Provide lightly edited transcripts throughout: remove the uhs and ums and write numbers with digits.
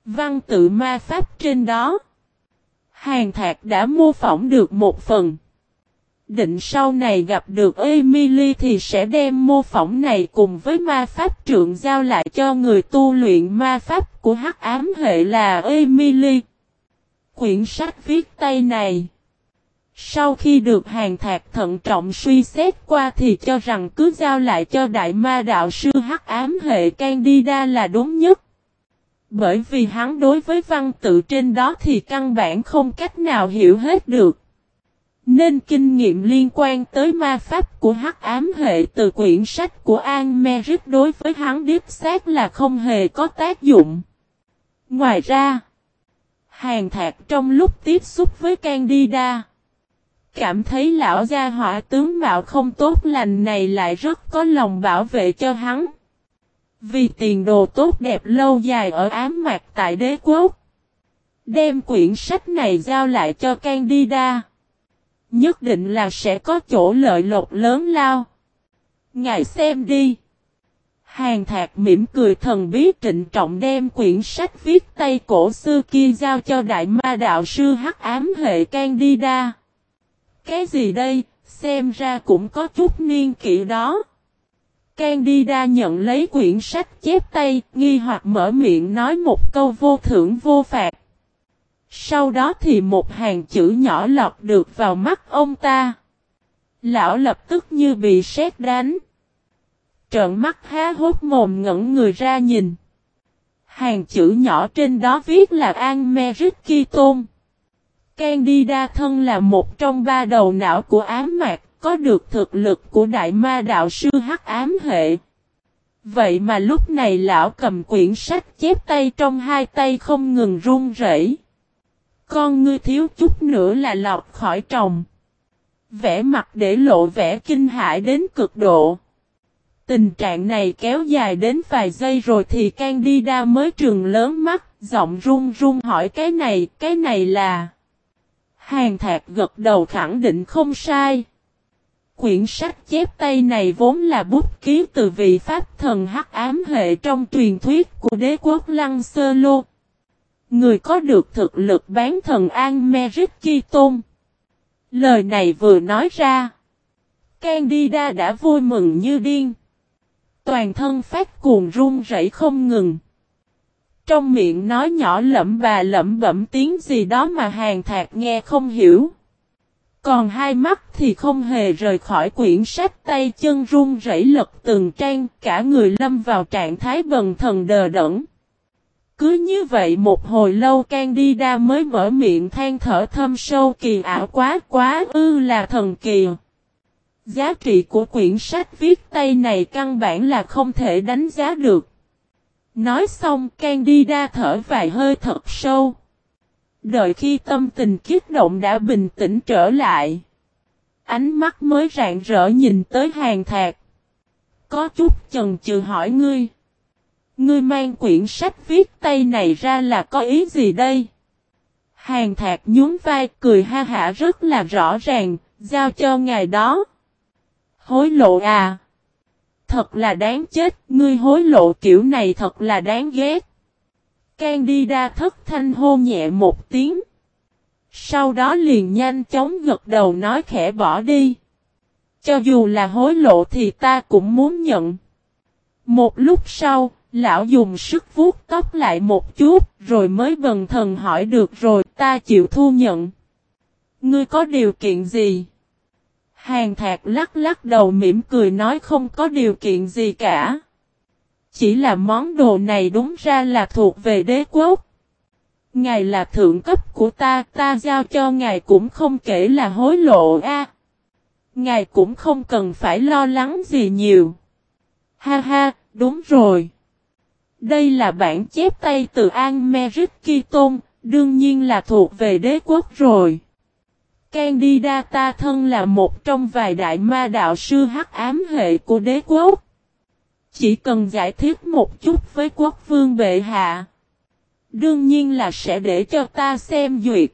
Văn tự ma pháp trên đó. Hàn Thạc đã mô phỏng được một phần. Định sau này gặp được Emily thì sẽ đem mô phỏng này cùng với ma pháp trượng giao lại cho người tu luyện ma pháp của hắc ám hệ là Emily. Quyển sách viết tay này, sau khi được Hàn Thạc thận trọng suy xét qua thì cho rằng cứ giao lại cho đại ma đạo sư hắc ám hệ Candida là đúng nhất. Bởi vì hắn đối với văn tự trên đó thì căn bản không cách nào hiểu hết được. Nên kinh nghiệm liên quan tới ma pháp của hắc ám hệ từ quyển sách của An-Meric đối với hắn đích xác là không hề có tác dụng. Ngoài ra, Hàn Thạc trong lúc tiếp xúc với Candida, cảm thấy lão gia hỏa tướng mạo không tốt lành này lại rất có lòng bảo vệ cho hắn. Vì tiền đồ tốt đẹp lâu dài ở ám mạc tại đế quốc, đem quyển sách này giao lại cho Candida, nhất định là sẽ có chỗ lợi lộc lớn lao. Ngài xem đi. Hàn Thạc mỉm cười thần bí trịnh trọng đem quyển sách viết tay cổ xưa kia giao cho đại ma đạo sư hắc ám hệ Candida. Cái gì đây, xem ra cũng có chút niên kỷ đó. Candida nhận lấy quyển sách chép tay, nghi hoặc mở miệng nói một câu vô thưởng vô phạt. Sau đó thì một hàng chữ nhỏ lọt được vào mắt ông ta. Lão lập tức như bị sét đánh. Trợn mắt há hốt mồm ngẩn người ra nhìn. Hàng chữ nhỏ trên đó viết là An-Meric Kiton. Candida thân là một trong ba đầu não của ám mạc, có được thực lực của đại ma đạo sư hắc ám hệ. Vậy mà lúc này lão cầm quyển sách chép tay trong hai tay không ngừng run rẩy. Con ngươi thiếu chút nữa là lọt khỏi tròng. Vẻ mặt để lộ vẻ kinh hãi đến cực độ. Tình trạng này kéo dài đến vài giây rồi thì Candida mới trừng lớn mắt, giọng run run hỏi cái này là... Hàn Thạc gật đầu khẳng định không sai. Quyển sách chép tay này vốn là bút ký từ vị pháp thần hắc ám hệ trong truyền thuyết của đế quốc Lăng Sơ Lô. Người có được thực lực bán thần An-Meric Kiton. Lời này vừa nói ra, Candida đã vui mừng như điên. Toàn thân phát cuồng run rẩy không ngừng. Trong miệng nói nhỏ lẩm bẩm tiếng gì đó mà Hàn Thạc nghe không hiểu. Còn hai mắt thì không hề rời khỏi quyển sách, tay chân run rẩy lật từng trang, cả người lâm vào trạng thái bần thần đờ đẫn. Cứ như vậy một hồi lâu Candida mới mở miệng than thở thâm sâu kỳ ảo quá ư là thần kỳ. Giá trị của quyển sách viết tay này căn bản là không thể đánh giá được. Nói xong Candida thở vài hơi thật sâu. Đợi khi tâm tình kích động đã bình tĩnh trở lại, ánh mắt mới rạng rỡ nhìn tới Hàn Thạc. Có chút chần chừ hỏi ngươi. Ngươi mang quyển sách viết tay này ra là có ý gì đây? Hàn Thạc nhún vai cười ha hả rất là rõ ràng, giao cho ngài đó. Hối lộ à? Thật là đáng chết, ngươi hối lộ kiểu này thật là đáng ghét. Candida thất thanh hô nhẹ một tiếng. Sau đó liền nhanh chóng gật đầu nói khẽ bỏ đi. Cho dù là hối lộ thì ta cũng muốn nhận. Một lúc sau, lão dùng sức vuốt tóc lại một chút, rồi mới bần thần hỏi được rồi, ta chịu thu nhận. Ngươi có điều kiện gì? Hàn Thạc lắc lắc đầu mỉm cười nói không có điều kiện gì cả. Chỉ là món đồ này đúng ra là thuộc về đế quốc. Ngài là thượng cấp của ta giao cho ngài cũng không kể là hối lộ a. Ngài cũng không cần phải lo lắng gì nhiều. Ha ha, đúng rồi. Đây là bản chép tay từ An-Meric Kiton, đương nhiên là thuộc về đế quốc rồi. Candida ta thân là một trong vài đại ma đạo sư hắc ám hệ của đế quốc. Chỉ cần giải thích một chút với quốc vương bệ hạ, đương nhiên là sẽ để cho ta xem duyệt.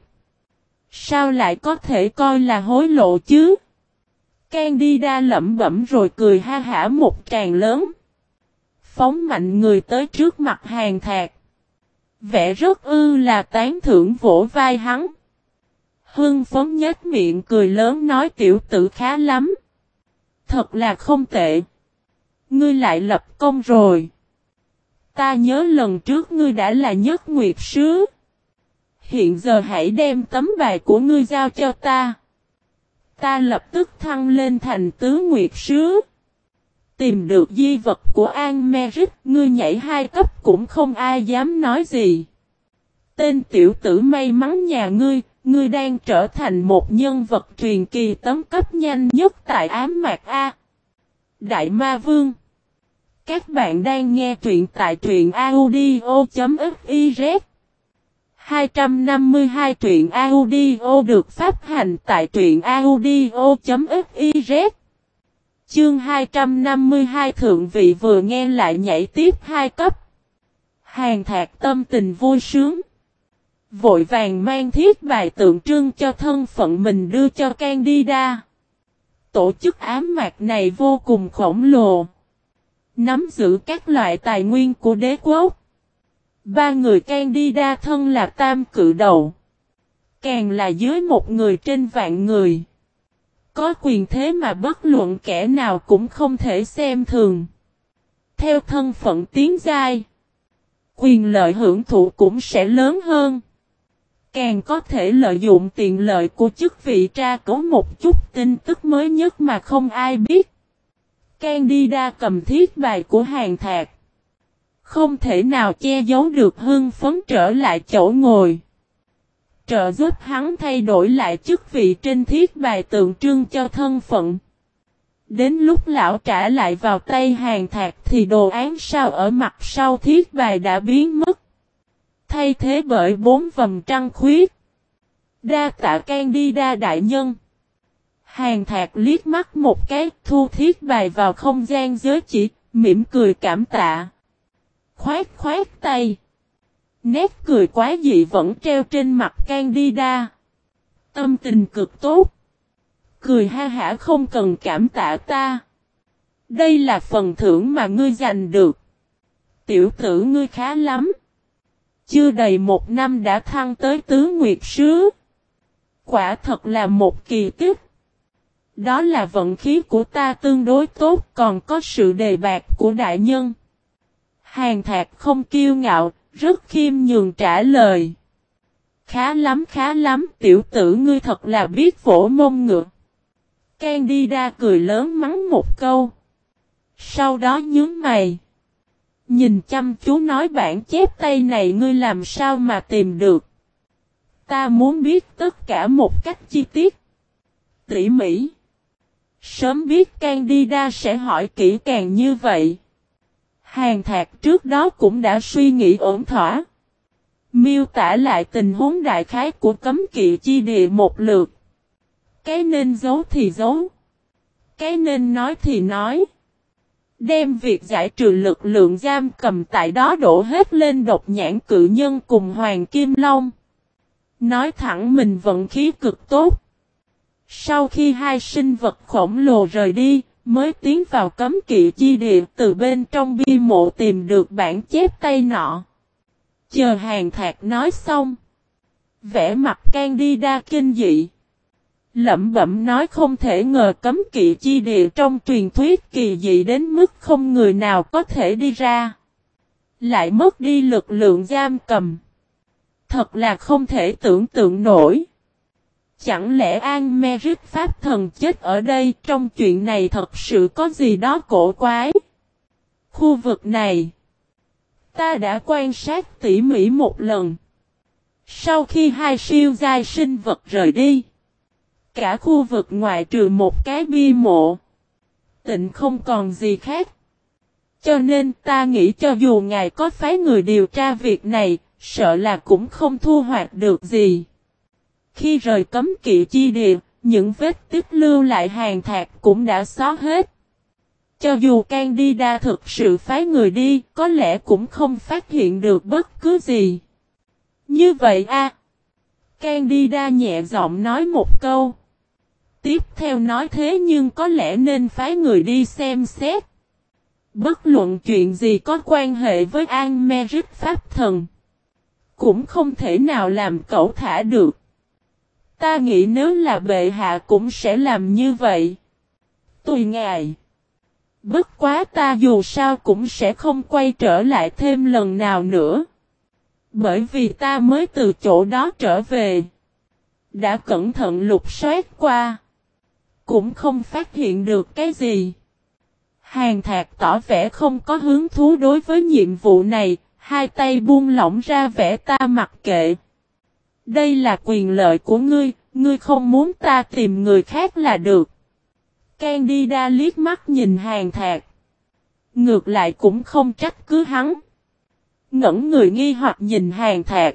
Sao lại có thể coi là hối lộ chứ? Candida lẩm bẩm rồi cười ha hả một tràng lớn. Phóng mạnh người tới trước mặt Hàn Thạc. Vẻ rất là tán thưởng vỗ vai hắn. Hưng phấn nhếch miệng cười lớn nói tiểu tử khá lắm. Thật là không tệ. Ngươi lại lập công rồi. Ta nhớ lần trước ngươi đã là nhất nguyệt sứ. Hiện giờ hãy đem tấm bài của ngươi giao cho ta. Ta lập tức thăng lên thành tứ nguyệt sứ. Tìm được di vật của An-me-rít, ngươi nhảy 2 cấp cũng không ai dám nói gì. Tên tiểu tử may mắn nhà ngươi, ngươi đang trở thành một nhân vật truyền kỳ tấn cấp nhanh nhất tại ám mạc A. Đại Ma Vương. Các bạn đang nghe truyện tại truyện audio.fiz. 252 truyện audio được phát hành tại truyện audio.fiz. Chương 252 thượng vị vừa nghe lại nhảy tiếp 2 cấp. Hàn Thạc tâm tình vui sướng. Vội vàng mang thiết bài tượng trưng cho thân phận mình đưa cho Candida. Tổ chức ám mạc này vô cùng khổng lồ. Nắm giữ các loại tài nguyên của đế quốc. 3 người Candida thân là tam cự đầu. Càng là dưới một người trên vạn người. Có quyền thế mà bất luận kẻ nào cũng không thể xem thường. Theo thân phận tiến giai, quyền lợi hưởng thụ cũng sẽ lớn hơn. Càng có thể lợi dụng tiện lợi của chức vị tra cứu một chút tin tức mới nhất mà không ai biết. Candida cầm thiết bài của Hàn Thạc. Không thể nào che giấu được hưng phấn trở lại chỗ ngồi. Trợ giúp hắn thay đổi lại chức vị trên thiết bài tượng trưng cho thân phận. Đến lúc lão trả lại vào tay Hàn Thạc thì đồ án sao ở mặt sau thiết bài đã biến mất. Thay thế bởi 4 vầng trăng khuyết. Đa tạ Candida đại nhân. Hàn Thạc liếc mắt một cái thu thiết bài vào không gian giới chỉ, mỉm cười cảm tạ. Khoát khoát tay. Nét cười quá dị vẫn treo trên mặt Candida. Tâm tình cực tốt. Cười ha hả không cần cảm tạ ta. Đây là phần thưởng mà ngươi giành được. Tiểu tử ngươi khá lắm. Chưa đầy 1 năm đã thăng tới tứ nguyệt sứ. Quả thật là một kỳ tích. Đó là vận khí của ta tương đối tốt, còn có sự đề bạt của đại nhân. Hàn Thạc không kiêu ngạo, rất khiêm nhường trả lời. Khá lắm, tiểu tử ngươi thật là biết vỗ mông ngựa. Candida cười lớn mắng một câu. Sau đó nhướng mày. Nhìn chăm chú nói bản chép tay này ngươi làm sao mà tìm được. Ta muốn biết tất cả một cách chi tiết. Tỉ mỉ. Sớm biết Candida sẽ hỏi kỹ càng như vậy. Hàn Thạc trước đó cũng đã suy nghĩ ổn thỏa. Miêu tả lại tình huống đại khái của cấm kỵ chi địa một lượt. Cái nên giấu thì giấu. Cái nên nói thì nói. Đem việc giải trừ lực lượng giam cầm tại đó đổ hết lên Độc Nhãn Cự Nhân cùng Hoàng Kim Long. Nói thẳng mình vận khí cực tốt. Sau khi 2 sinh vật khổng lồ rời đi, mới tiến vào cấm kỵ chi địa, từ bên trong bia mộ tìm được bản chép tay nọ. Chờ Hàn Thạc nói xong. Vẻ mặt Candida kinh dị. Lẩm bẩm nói không thể ngờ cấm kỵ chi địa trong truyền thuyết kỳ dị đến mức không người nào có thể đi ra. Lại mất đi lực lượng giam cầm. Thật là không thể tưởng tượng nổi. Chẳng lẽ An-me-rít Pháp thần chết ở đây, trong chuyện này thật sự có gì đó cổ quái. Khu vực này, ta đã quan sát tỉ mỉ một lần. Sau khi 2 siêu giai sinh vật rời đi, cả khu vực ngoại trừ một cái bia mộ, tịnh không còn gì khác. Cho nên ta nghĩ cho dù ngài có phái người điều tra việc này, sợ là cũng không thu hoạch được gì. Khi rời cấm kỵ chi địa, những vết tích lưu lại Hàn Thạc cũng đã xóa hết. Cho dù Candida thực sự phái người đi, có lẽ cũng không phát hiện được bất cứ gì. Như vậy a. Candida nhẹ giọng nói một câu. Tiếp theo nói thế nhưng có lẽ nên phái người đi xem xét. Bất luận chuyện gì có quan hệ với An-me-rít Pháp thần. cũng không thể nào làm cẩu thả được. Ta nghĩ nếu là bệ hạ cũng sẽ làm như vậy. Tùy ngài. Bất quá ta dù sao cũng sẽ không quay trở lại thêm lần nào nữa. Bởi vì ta mới từ chỗ đó trở về. Đã cẩn thận lục soát qua. Cũng không phát hiện được cái gì. Hàn Thạc tỏ vẻ không có hứng thú đối với nhiệm vụ này. Hai tay buông lỏng ra vẻ ta mặc kệ. Đây là quyền lợi của ngươi. Ngươi không muốn ta tìm người khác là được. Candida liếc mắt nhìn Hàn Thạc. Ngược lại cũng không trách cứ hắn. Ngẩn người nghi hoặc nhìn Hàn Thạc.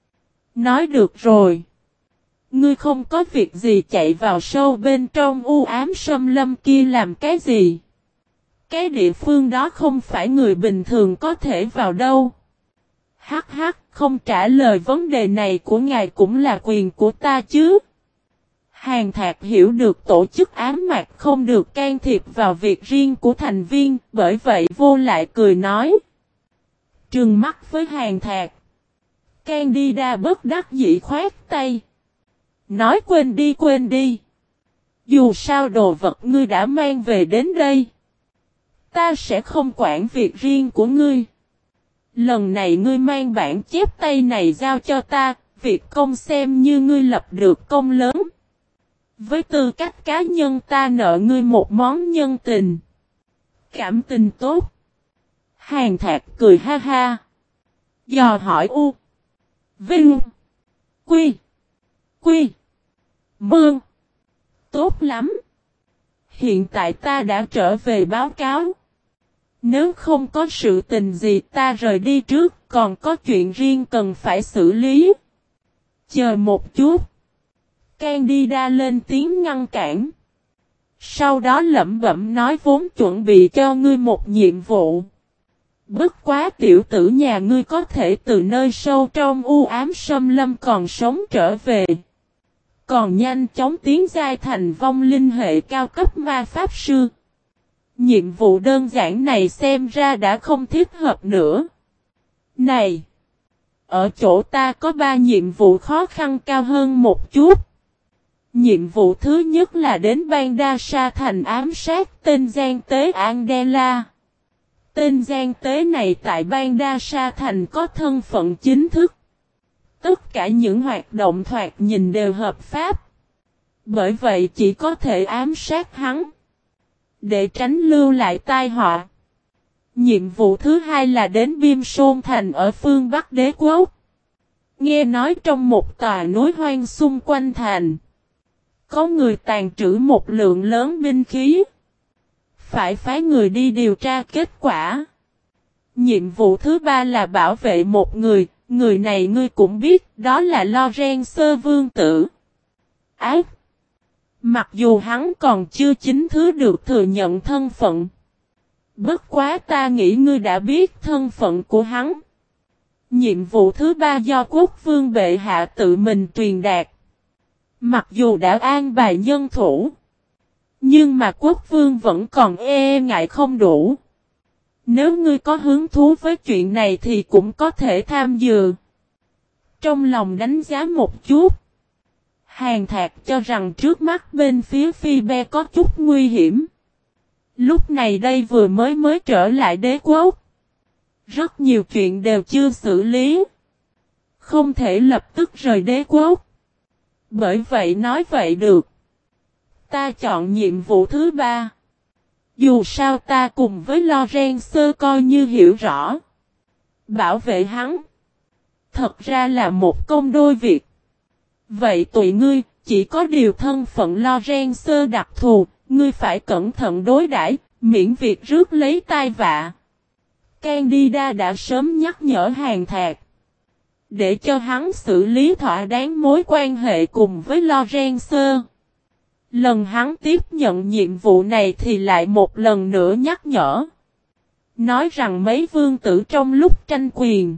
Nói được rồi. Ngươi không có việc gì chạy vào sâu bên trong u ám xâm lâm kia làm cái gì. Cái địa phương đó không phải người bình thường có thể vào đâu. Hắc hắc, không trả lời vấn đề này của ngài cũng là quyền của ta chứ. Hàn Thạc hiểu được tổ chức ám mạc không được can thiệp vào việc riêng của thành viên, bởi vậy vô lại cười nói. Trừng mắt với Hàn Thạc. Candida bất đắc dĩ khoát tay. Nói quên đi quên đi. Dù sao đồ vật ngươi đã mang về đến đây. Ta sẽ không quản việc riêng của ngươi. Lần này ngươi mang bản chép tay này giao cho ta, việc công xem như ngươi lập được công lớn. Với tư cách cá nhân ta nợ ngươi một món nhân tình. Cảm tình tốt. Hàn Thạc cười ha ha. Dò hỏi U. Vinh. Quy. Quy. Mương. Tốt lắm. Hiện tại ta đã trở về báo cáo. Nếu không có sự tình gì ta rời đi trước, còn có chuyện riêng cần phải xử lý. Chờ một chút. Candida lên tiếng ngăn cản. Sau đó lẩm bẩm nói vốn chuẩn bị cho ngươi một nhiệm vụ. Bất quá tiểu tử nhà ngươi có thể từ nơi sâu trong u ám xâm lâm còn sống trở về. Còn nhanh chóng tiến giai thành vong linh hệ cao cấp ma pháp sư. Nhiệm vụ đơn giản này xem ra đã không thích hợp nữa. Này! Ở chỗ ta có 3 nhiệm vụ khó khăn cao hơn một chút. Nhiệm vụ thứ nhất là đến Bang Đa Sa thành ám sát tên gian tế Andela. Tên gian tế này tại Bang Đa Sa thành có thân phận chính thức. Tất cả những hoạt động thoạt nhìn đều hợp pháp. Bởi vậy chỉ có thể ám sát hắn. Để tránh lưu lại tai họa. Nhiệm vụ thứ hai là đến Biêm Sôn thành ở phương Bắc Đế quốc. Nghe nói trong một tòa núi hoang xung quanh thành. Có người tàn trữ một lượng lớn binh khí. Phải phái người đi điều tra kết quả. Nhiệm vụ thứ ba là bảo vệ một người. Người này ngươi cũng biết đó là Lorenzo Vương Tử. Ác! Mặc dù hắn còn chưa chính thức được thừa nhận thân phận. Bất quá ta nghĩ ngươi đã biết thân phận của hắn. Nhiệm vụ thứ ba do quốc vương bệ hạ tự mình truyền đạt. Mặc dù đã an bài nhân thủ. Nhưng mà quốc vương vẫn còn ngại không đủ. Nếu ngươi có hứng thú với chuyện này thì cũng có thể tham dự. Trong lòng đánh giá một chút. Hàn Thạc cho rằng trước mắt bên phía Phi Be có chút nguy hiểm. Lúc này đây vừa mới trở lại đế quốc. Rất nhiều chuyện đều chưa xử lý. Không thể lập tức rời đế quốc. Bởi vậy nói vậy được. Ta chọn nhiệm vụ thứ ba. Dù sao ta cùng với Lorenzo coi như hiểu rõ. Bảo vệ hắn. Thật ra là một công đôi việc. Vậy tụi ngươi, chỉ có điều thân phận Lorenzo đặc thù, ngươi phải cẩn thận đối đãi, miễn việc rước lấy tai vạ. Candida đã sớm nhắc nhở Hàn Thạc. Để cho hắn xử lý thỏa đáng mối quan hệ cùng với Lorenzo. Lần hắn tiếp nhận nhiệm vụ này thì lại một lần nữa nhắc nhở. Nói rằng mấy vương tử trong lúc tranh quyền.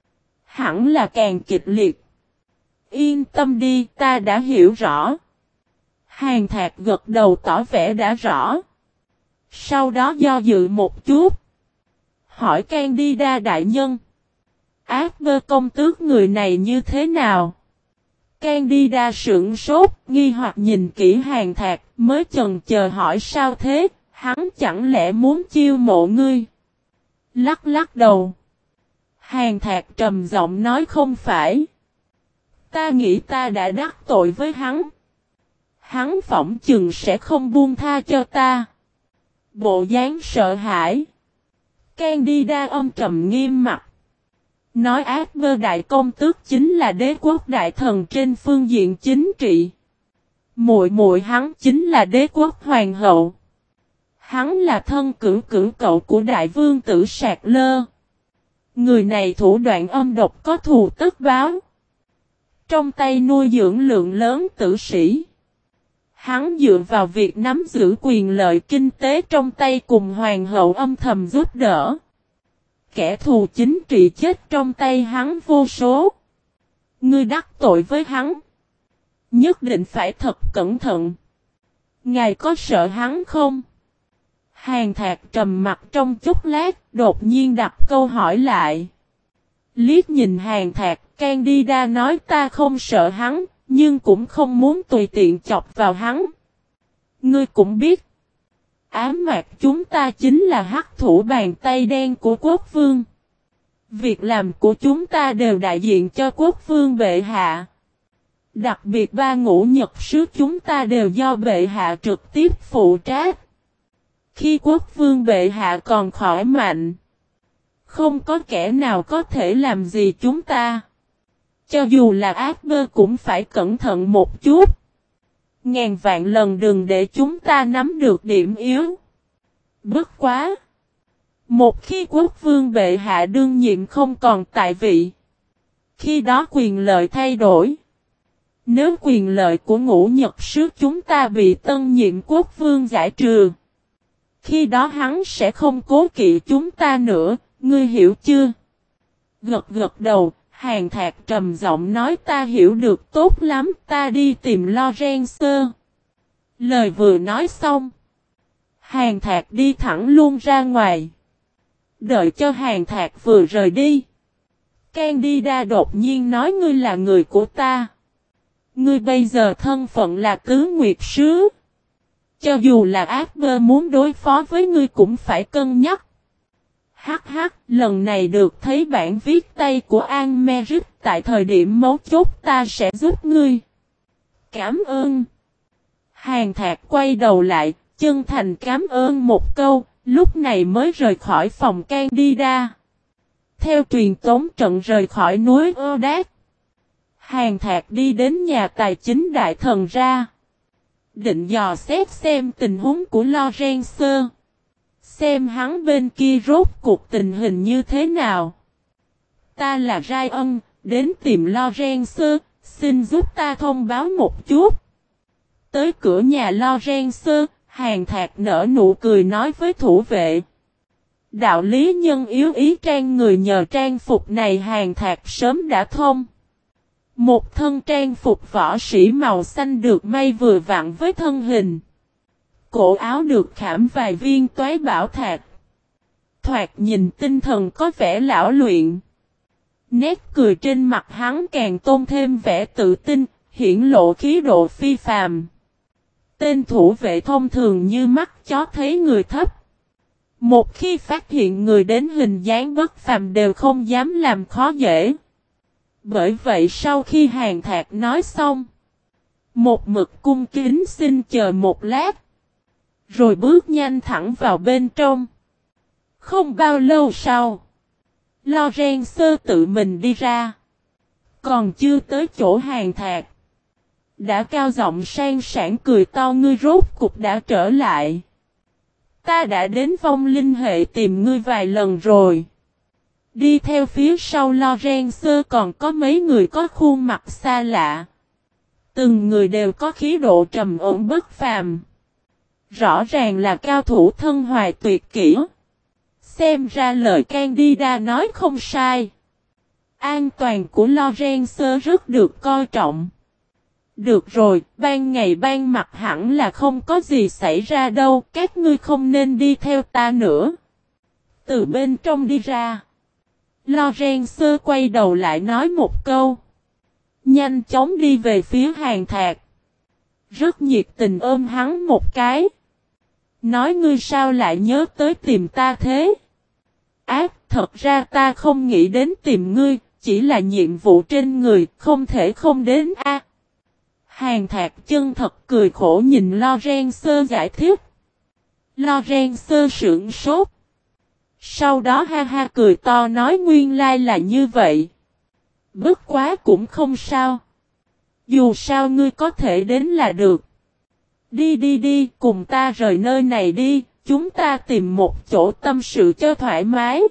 Hẳn là càng kịch liệt. Yên tâm đi, ta đã hiểu rõ. Hàn Thạc gật đầu tỏ vẻ đã rõ. Sau đó do dự một chút. Hỏi Candida đại nhân. Asper công tước người này như thế nào? Candida sửng sốt, nghi hoặc nhìn kỹ Hàn Thạc, mới chần chờ hỏi sao thế, hắn chẳng lẽ muốn chiêu mộ ngươi? Lắc lắc đầu. Hàn Thạc trầm giọng nói không phải. Ta nghĩ ta đã đắc tội với hắn. Hắn phỏng chừng sẽ không buông tha cho ta. Bộ dáng sợ hãi. Candida âm trầm nghiêm mặt. Nói Asper đại công tước chính là đế quốc đại thần trên phương diện chính trị. Muội muội hắn chính là đế quốc hoàng hậu. Hắn là thân cữu cậu của đại vương tử Sạc Lơ. Người này thủ đoạn âm độc có thù tất báo. Trong tay nuôi dưỡng lượng lớn tử sĩ. Hắn dựa vào việc nắm giữ quyền lợi kinh tế trong tay cùng hoàng hậu âm thầm giúp đỡ. Kẻ thù chính trị chết trong tay hắn vô số. Ngươi đắc tội với hắn. Nhất định phải thật cẩn thận. Ngài có sợ hắn không? Hàn Thạc trầm mặt trong chốc lát, đột nhiên đặt câu hỏi lại. Liếc nhìn Hàn Thạc, Candida nói ta không sợ hắn, nhưng cũng không muốn tùy tiện chọc vào hắn. Ngươi cũng biết. Ám mạc chúng ta chính là hắc thủ bàn tay đen của quốc vương. Việc làm của chúng ta đều đại diện cho quốc vương bệ hạ. Đặc biệt ba ngũ nhật sứ chúng ta đều do bệ hạ trực tiếp phụ trách. Khi quốc vương bệ hạ còn khỏi mạnh, không có kẻ nào có thể làm gì chúng ta. Cho dù là Asper cũng phải cẩn thận một chút. Ngàn vạn lần đừng để chúng ta nắm được điểm yếu. Bất quá. Một khi quốc vương bệ hạ đương nhiệm không còn tại vị. Khi đó quyền lợi thay đổi. Nếu quyền lợi của ngũ nhật sứ chúng ta bị tân nhiệm quốc vương giải trừ. Khi đó hắn sẽ không cố kỵ chúng ta nữa, ngươi hiểu chưa? Gật gật đầu, Hàn Thạc trầm giọng nói ta hiểu được tốt lắm, ta đi tìm Lorenzo. Lời vừa nói xong. Hàn Thạc đi thẳng luôn ra ngoài. Đợi cho Hàn Thạc vừa rời đi. Candida đột nhiên nói ngươi là người của ta. Ngươi bây giờ thân phận là tứ nguyệt sứ. Cho dù là Asper muốn đối phó với ngươi cũng phải cân nhắc. Hắc hắc, lần này được thấy bản viết tay của An-Meric tại thời điểm mấu chốt ta sẽ giúp ngươi. Cảm ơn. Hàn Thạc quay đầu lại, chân thành cảm ơn một câu, lúc này mới rời khỏi phòng Candida. Theo truyền tống trận rời khỏi núi Ơ-Đát. Hàn Thạc đi đến nhà tài chính đại thần ra. Định dò xét xem tình huống của Lorenzo. Xem hắn bên kia rốt cuộc tình hình như thế nào. Ta là Ryan, đến tìm Lorenzo, xin giúp ta thông báo một chút. Tới cửa nhà Lorenzo, Hàn Thạc nở nụ cười nói với thủ vệ. Đạo lý nhân yếu ý trang người nhờ trang phục này Hàn Thạc sớm đã thông. Một thân trang phục võ sĩ màu xanh được may vừa vặn với thân hình. Cổ áo được khảm vài viên toái bảo thạch. Thoạt nhìn tinh thần có vẻ lão luyện. Nét cười trên mặt hắn càng tôn thêm vẻ tự tin, hiển lộ khí độ phi phàm. Tên thủ vệ thông thường như mắt chó thấy người thấp. Một khi phát hiện người đến hình dáng bất phàm đều không dám làm khó dễ. Bởi vậy sau khi Hàn Thạc nói xong, một mực cung kính xin chờ một lát, rồi bước nhanh thẳng vào bên trong. Không bao lâu sau, Lorenzo tự mình đi ra. Còn chưa tới chỗ Hàn Thạc, đã cao giọng sang sảng cười to ngươi rốt cục đã trở lại. Ta đã đến vong linh hệ tìm ngươi vài lần rồi. Đi theo phía sau Lorenzo còn có mấy người có khuôn mặt xa lạ. Từng người đều có khí độ trầm ổn bất phàm. Rõ ràng là cao thủ thân hoài tuyệt kỹ. Xem ra lời Candida nói không sai. An toàn của Lorenzo rất được coi trọng. Được rồi, ban ngày ban mặt hẳn là không có gì xảy ra đâu, các ngươi không nên đi theo ta nữa. Từ bên trong đi ra. Lorenzo quay đầu lại nói một câu. Nhanh chóng đi về phía Hàn Thạc. Rất nhiệt tình ôm hắn một cái. Nói ngươi sao lại nhớ tới tìm ta thế? Ác, thật ra ta không nghĩ đến tìm ngươi, chỉ là nhiệm vụ trên người, không thể không đến a. Hàn Thạc chân thật cười khổ nhìn Lorenzo giải thích. Lorenzo sững sốt. Sau đó ha ha cười to nói nguyên lai là như vậy. Bất quá cũng không sao. Dù sao ngươi có thể đến là được. Đi đi đi, cùng ta rời nơi này đi, chúng ta tìm một chỗ tâm sự cho thoải mái.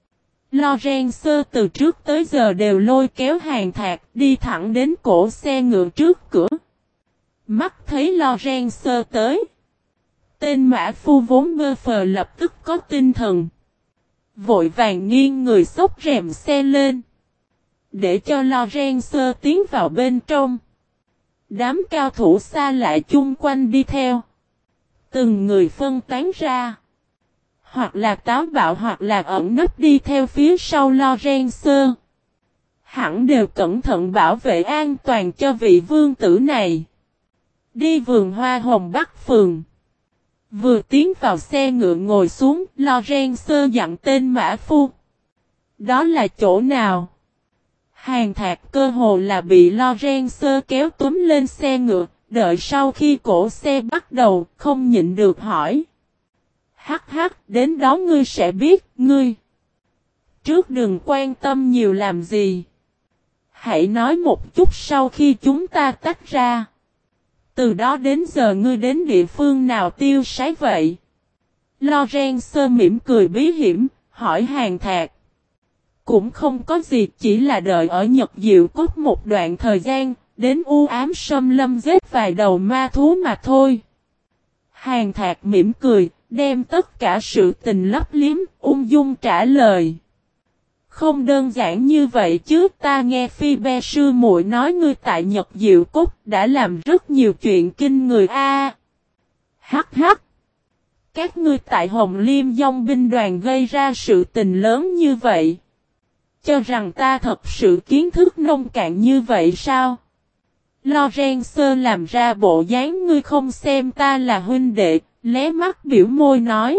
Lorenzo từ trước tới giờ đều lôi kéo Hàn Thạc đi thẳng đến cổ xe ngựa trước cửa. Mắt thấy Lorenzo tới. Tên mã phu vốn bơ phờ lập tức có tinh thần. Vội vàng nghiêng người xốc rèm xe lên. Để cho Lorenzo tiến vào bên trong. Đám cao thủ xa lạ chung quanh đi theo. Từng người phân tán ra. Hoặc là táo bạo hoặc là ẩn nấp đi theo phía sau Lorenzo. Hẳn đều cẩn thận bảo vệ an toàn cho vị vương tử này. Đi vườn hoa hồng Bắc phường. Vừa tiến vào xe ngựa ngồi xuống, Lorenzo dặn tên mã phu. Đó là chỗ nào? Hàn Thạc cơ hồ là bị Lorenzo kéo túm lên xe ngựa, đợi sau khi cổ xe bắt đầu, không nhịn được hỏi. Hắc hắc, đến đó ngươi sẽ biết, ngươi. Trước đừng quan tâm nhiều làm gì. Hãy nói một chút sau khi chúng ta tách ra. Từ đó đến giờ ngươi đến địa phương nào tiêu sái vậy? Lorenzo mỉm cười bí hiểm, hỏi Hàn Thạc. Cũng không có gì, chỉ là đợi ở Nhật Diệu Cốt một đoạn thời gian, đến u ám xâm lâm giết vài đầu ma thú mà thôi. Hàn Thạc mỉm cười, đem tất cả sự tình lấp liếm, ung dung trả lời. Không đơn giản như vậy chứ, ta nghe Phi Be sư muội nói ngươi tại Nhật Diệu Cốt đã làm rất nhiều chuyện kinh người a. Hắc hắc. Các ngươi tại Hồng Liêm Dòng binh đoàn gây ra sự tình lớn như vậy. Cho rằng ta thật sự kiến thức nông cạn như vậy sao? Lorenzo làm ra bộ dáng ngươi không xem ta là huynh đệ, lé mắt biểu môi nói.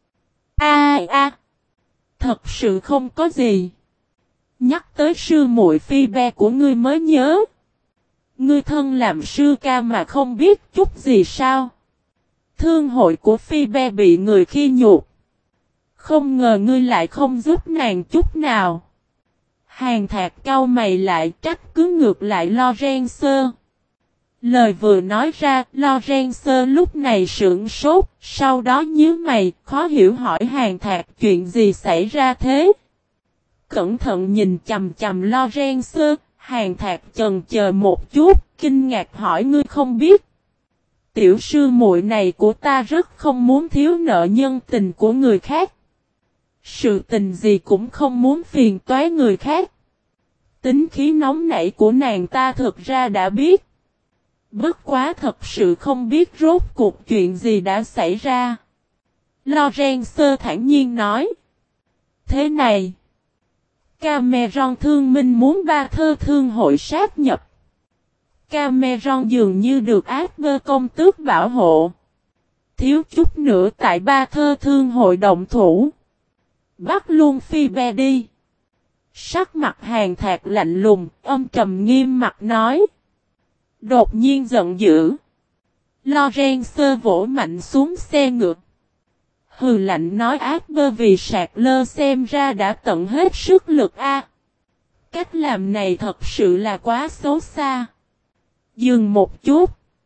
Thật sự không có gì. Nhắc tới sư muội Phi Be của ngươi mới nhớ. Ngươi thân làm sư ca mà không biết chút gì sao? Thương hội của Phi Be bị người khi nhục. Không ngờ ngươi lại không giúp nàng chút nào. Hàn Thạc cau mày lại trách cứ ngược lại Lorenzo. Lời vừa nói ra, Lorenzo lúc này sững sốt, sau đó nhíu mày, khó hiểu hỏi Hàn Thạc chuyện gì xảy ra thế. Cẩn thận nhìn chằm chằm Lorenzo, Hàn Thạc chần chờ một chút, kinh ngạc hỏi ngươi không biết. Tiểu sư muội này của ta rất không muốn thiếu nợ nhân tình của người khác. Sự tình gì cũng không muốn phiền toái người khác. Tính khí nóng nảy của nàng ta thực ra đã biết. Bất quá thật sự không biết rốt cuộc chuyện gì đã xảy ra. Lorenzo thản nhiên nói. Thế này. Cameron Thương Minh muốn ba thơ thương hội sát nhập. Cameron dường như được Asper công tước bảo hộ. Thiếu chút nữa tại ba thơ thương hội động thủ. Bắt luôn Phi Be đi. Sắc mặt Hàn Thạc lạnh lùng, âm trầm nghiêm mặt nói. Đột nhiên giận dữ. Lorenzo vỗ mạnh xuống xe ngựa. Hừ lạnh nói Asper vì sạc lơ xem ra đã tận hết sức lực a. Cách làm này thật sự là quá xấu xa. Dừng một chút.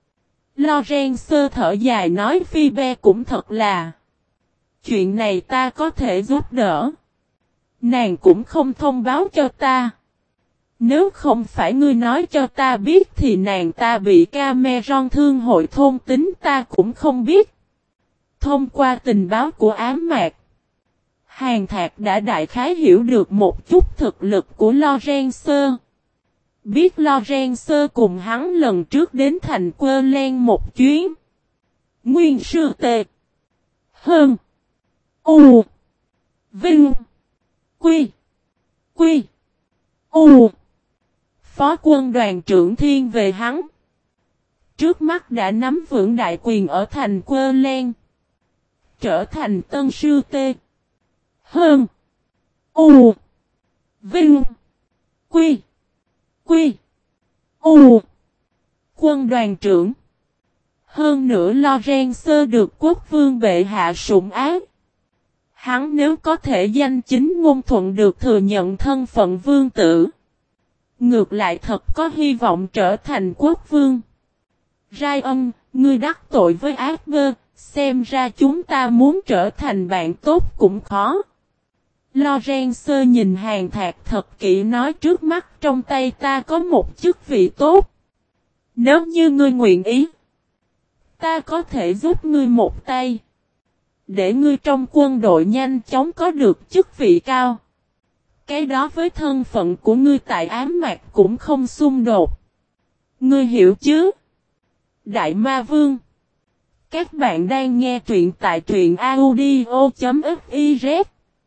Lorenzo thở dài nói Phi Be cũng thật là. Chuyện này ta có thể giúp đỡ. Nàng cũng không thông báo cho ta. Nếu không phải ngươi nói cho ta biết thì nàng ta bị Cameron thương hội thôn tính ta cũng không biết. Thông qua tình báo của ám mạc, Hàn Thạc đã đại khái hiểu được một chút thực lực của Lorenzo. Biết Lorenzo cùng hắn lần trước đến thành Quơ Len một chuyến. Nguyên sư tệ. Hơn. U. Vinh. Quy. Quy. U. Phó quân đoàn trưởng thiên về hắn. Trước mắt đã nắm vững đại quyền ở thành Quơ Len. Trở thành tân sư T. Hơn. U. Vinh. Quy. Quy. U. Quân đoàn trưởng. Hơn nữa Lorenzo được quốc vương bệ hạ sủng ái. Hắn nếu có thể danh chính ngôn thuận được thừa nhận thân phận vương tử. Ngược lại thật có hy vọng trở thành quốc vương. Ryan, ngươi đắc tội với Asger, xem ra chúng ta muốn trở thành bạn tốt cũng khó. Lorenzo nhìn Hàn Thạc thật kỹ nói trước mắt trong tay ta có một chức vị tốt. Nếu như ngươi nguyện ý, ta có thể giúp ngươi một tay. Để ngươi trong quân đội nhanh chóng có được chức vị cao. Cái đó với thân phận của ngươi tại ám mạc cũng không xung đột. Ngươi hiểu chứ? Đại Ma Vương. Các bạn đang nghe truyện tại truyện audio.fiz.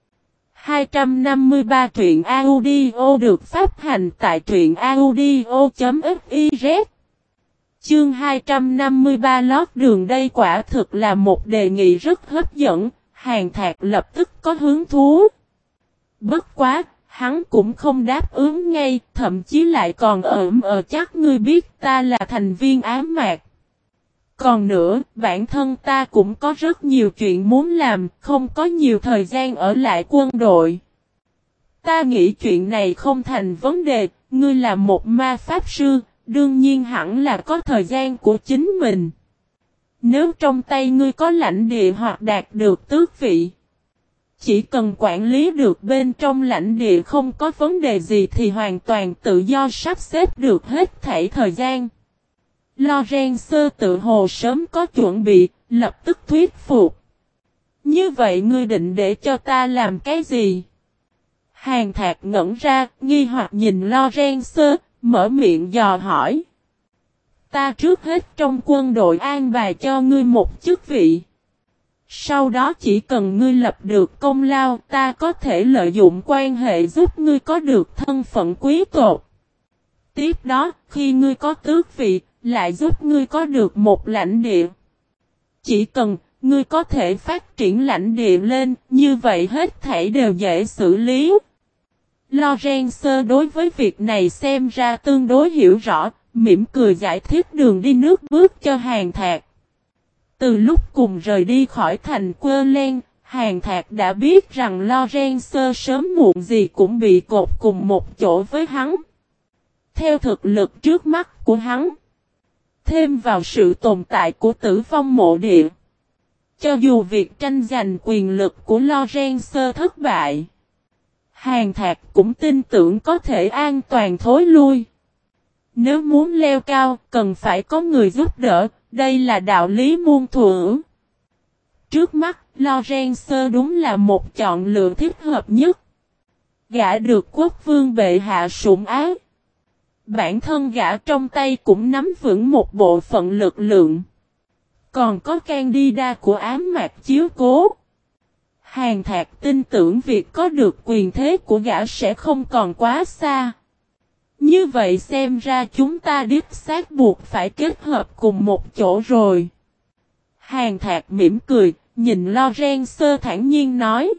253 truyện audio được phát hành tại truyện audio.fiz. Chương 253 lót đường đây quả thực là một đề nghị rất hấp dẫn, Hàn Thạc lập tức có hứng thú. Bất quá, hắn cũng không đáp ứng ngay, thậm chí lại còn chắc ngươi biết ta là thành viên ám mạc. Còn nữa, bản thân ta cũng có rất nhiều chuyện muốn làm, không có nhiều thời gian ở lại quân đội. Ta nghĩ chuyện này không thành vấn đề, ngươi là một ma pháp sư, đương nhiên hẳn là có thời gian của chính mình. Nếu trong tay ngươi có lãnh địa hoặc đạt được tước vị, chỉ cần quản lý được bên trong lãnh địa không có vấn đề gì thì hoàn toàn tự do sắp xếp được hết thảy thời gian. Lorenzo tự hồ sớm có chuẩn bị, lập tức thuyết phục. Như vậy ngươi định để cho ta làm cái gì? Hàn Thạc ngẩn ra, nghi hoặc nhìn Lorenzo, mở miệng dò hỏi. Ta trước hết trong quân đội an bài cho ngươi một chức vị. Sau đó chỉ cần ngươi lập được công lao ta có thể lợi dụng quan hệ giúp ngươi có được thân phận quý tộc. Tiếp đó, khi ngươi có tước vị, lại giúp ngươi có được một lãnh địa. Chỉ cần ngươi có thể phát triển lãnh địa lên, như vậy hết thảy đều dễ xử lý. Lorenzo đối với việc này xem ra tương đối hiểu rõ, mỉm cười giải thích đường đi nước bước cho Hàn Thạc. Từ lúc cùng rời đi khỏi thành Quơ Len, Hàn Thạc đã biết rằng Lorenzo sớm muộn gì cũng bị cột cùng một chỗ với hắn. Theo thực lực trước mắt của hắn, thêm vào sự tồn tại của Tử Vong Mộ Địa, cho dù việc tranh giành quyền lực của Lorenzo thất bại, Hàn Thạc cũng tin tưởng có thể an toàn thối lui. Nếu muốn leo cao, cần phải có người giúp đỡ, đây là đạo lý muôn thuở. Trước mắt, Lorenzo đúng là một chọn lựa thích hợp nhất. Gã được quốc vương bệ hạ sủng ái. Bản thân gã trong tay cũng nắm vững một bộ phận lực lượng. Còn có Candida của ám mạc chiếu cố. Hàn Thạc tin tưởng việc có được quyền thế của gã sẽ không còn quá xa. Như vậy xem ra chúng ta đích xác buộc phải kết hợp cùng một chỗ rồi. Hàn Thạc mỉm cười, nhìn Lorenzo thản nhiên nói.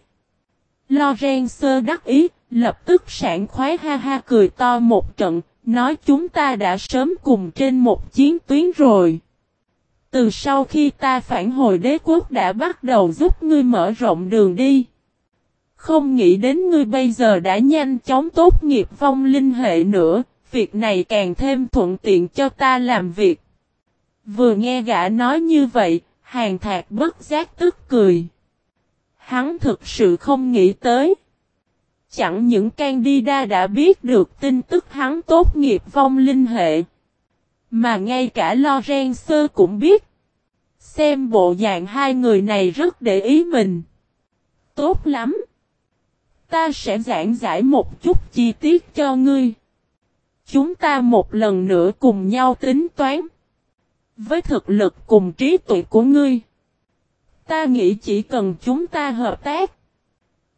Lorenzo đắc ý, lập tức sảng khoái ha ha cười to một trận, nói chúng ta đã sớm cùng trên một chiến tuyến rồi. Từ sau khi ta phản hồi đế quốc đã bắt đầu giúp ngươi mở rộng đường đi. Không nghĩ đến ngươi bây giờ đã nhanh chóng tốt nghiệp vong linh hệ nữa, việc này càng thêm thuận tiện cho ta làm việc. Vừa nghe gã nói như vậy, Hàn Thạc bất giác tức cười. Hắn thực sự không nghĩ tới. Chẳng những Candida đã biết được tin tức hắn tốt nghiệp vong linh hệ, mà ngay cả Lorenzo cũng biết. Xem bộ dạng hai người này rất để ý mình. Tốt lắm. Ta sẽ giảng giải một chút chi tiết cho ngươi. Chúng ta một lần nữa cùng nhau tính toán. Với thực lực cùng trí tuệ của ngươi, ta nghĩ chỉ cần chúng ta hợp tác,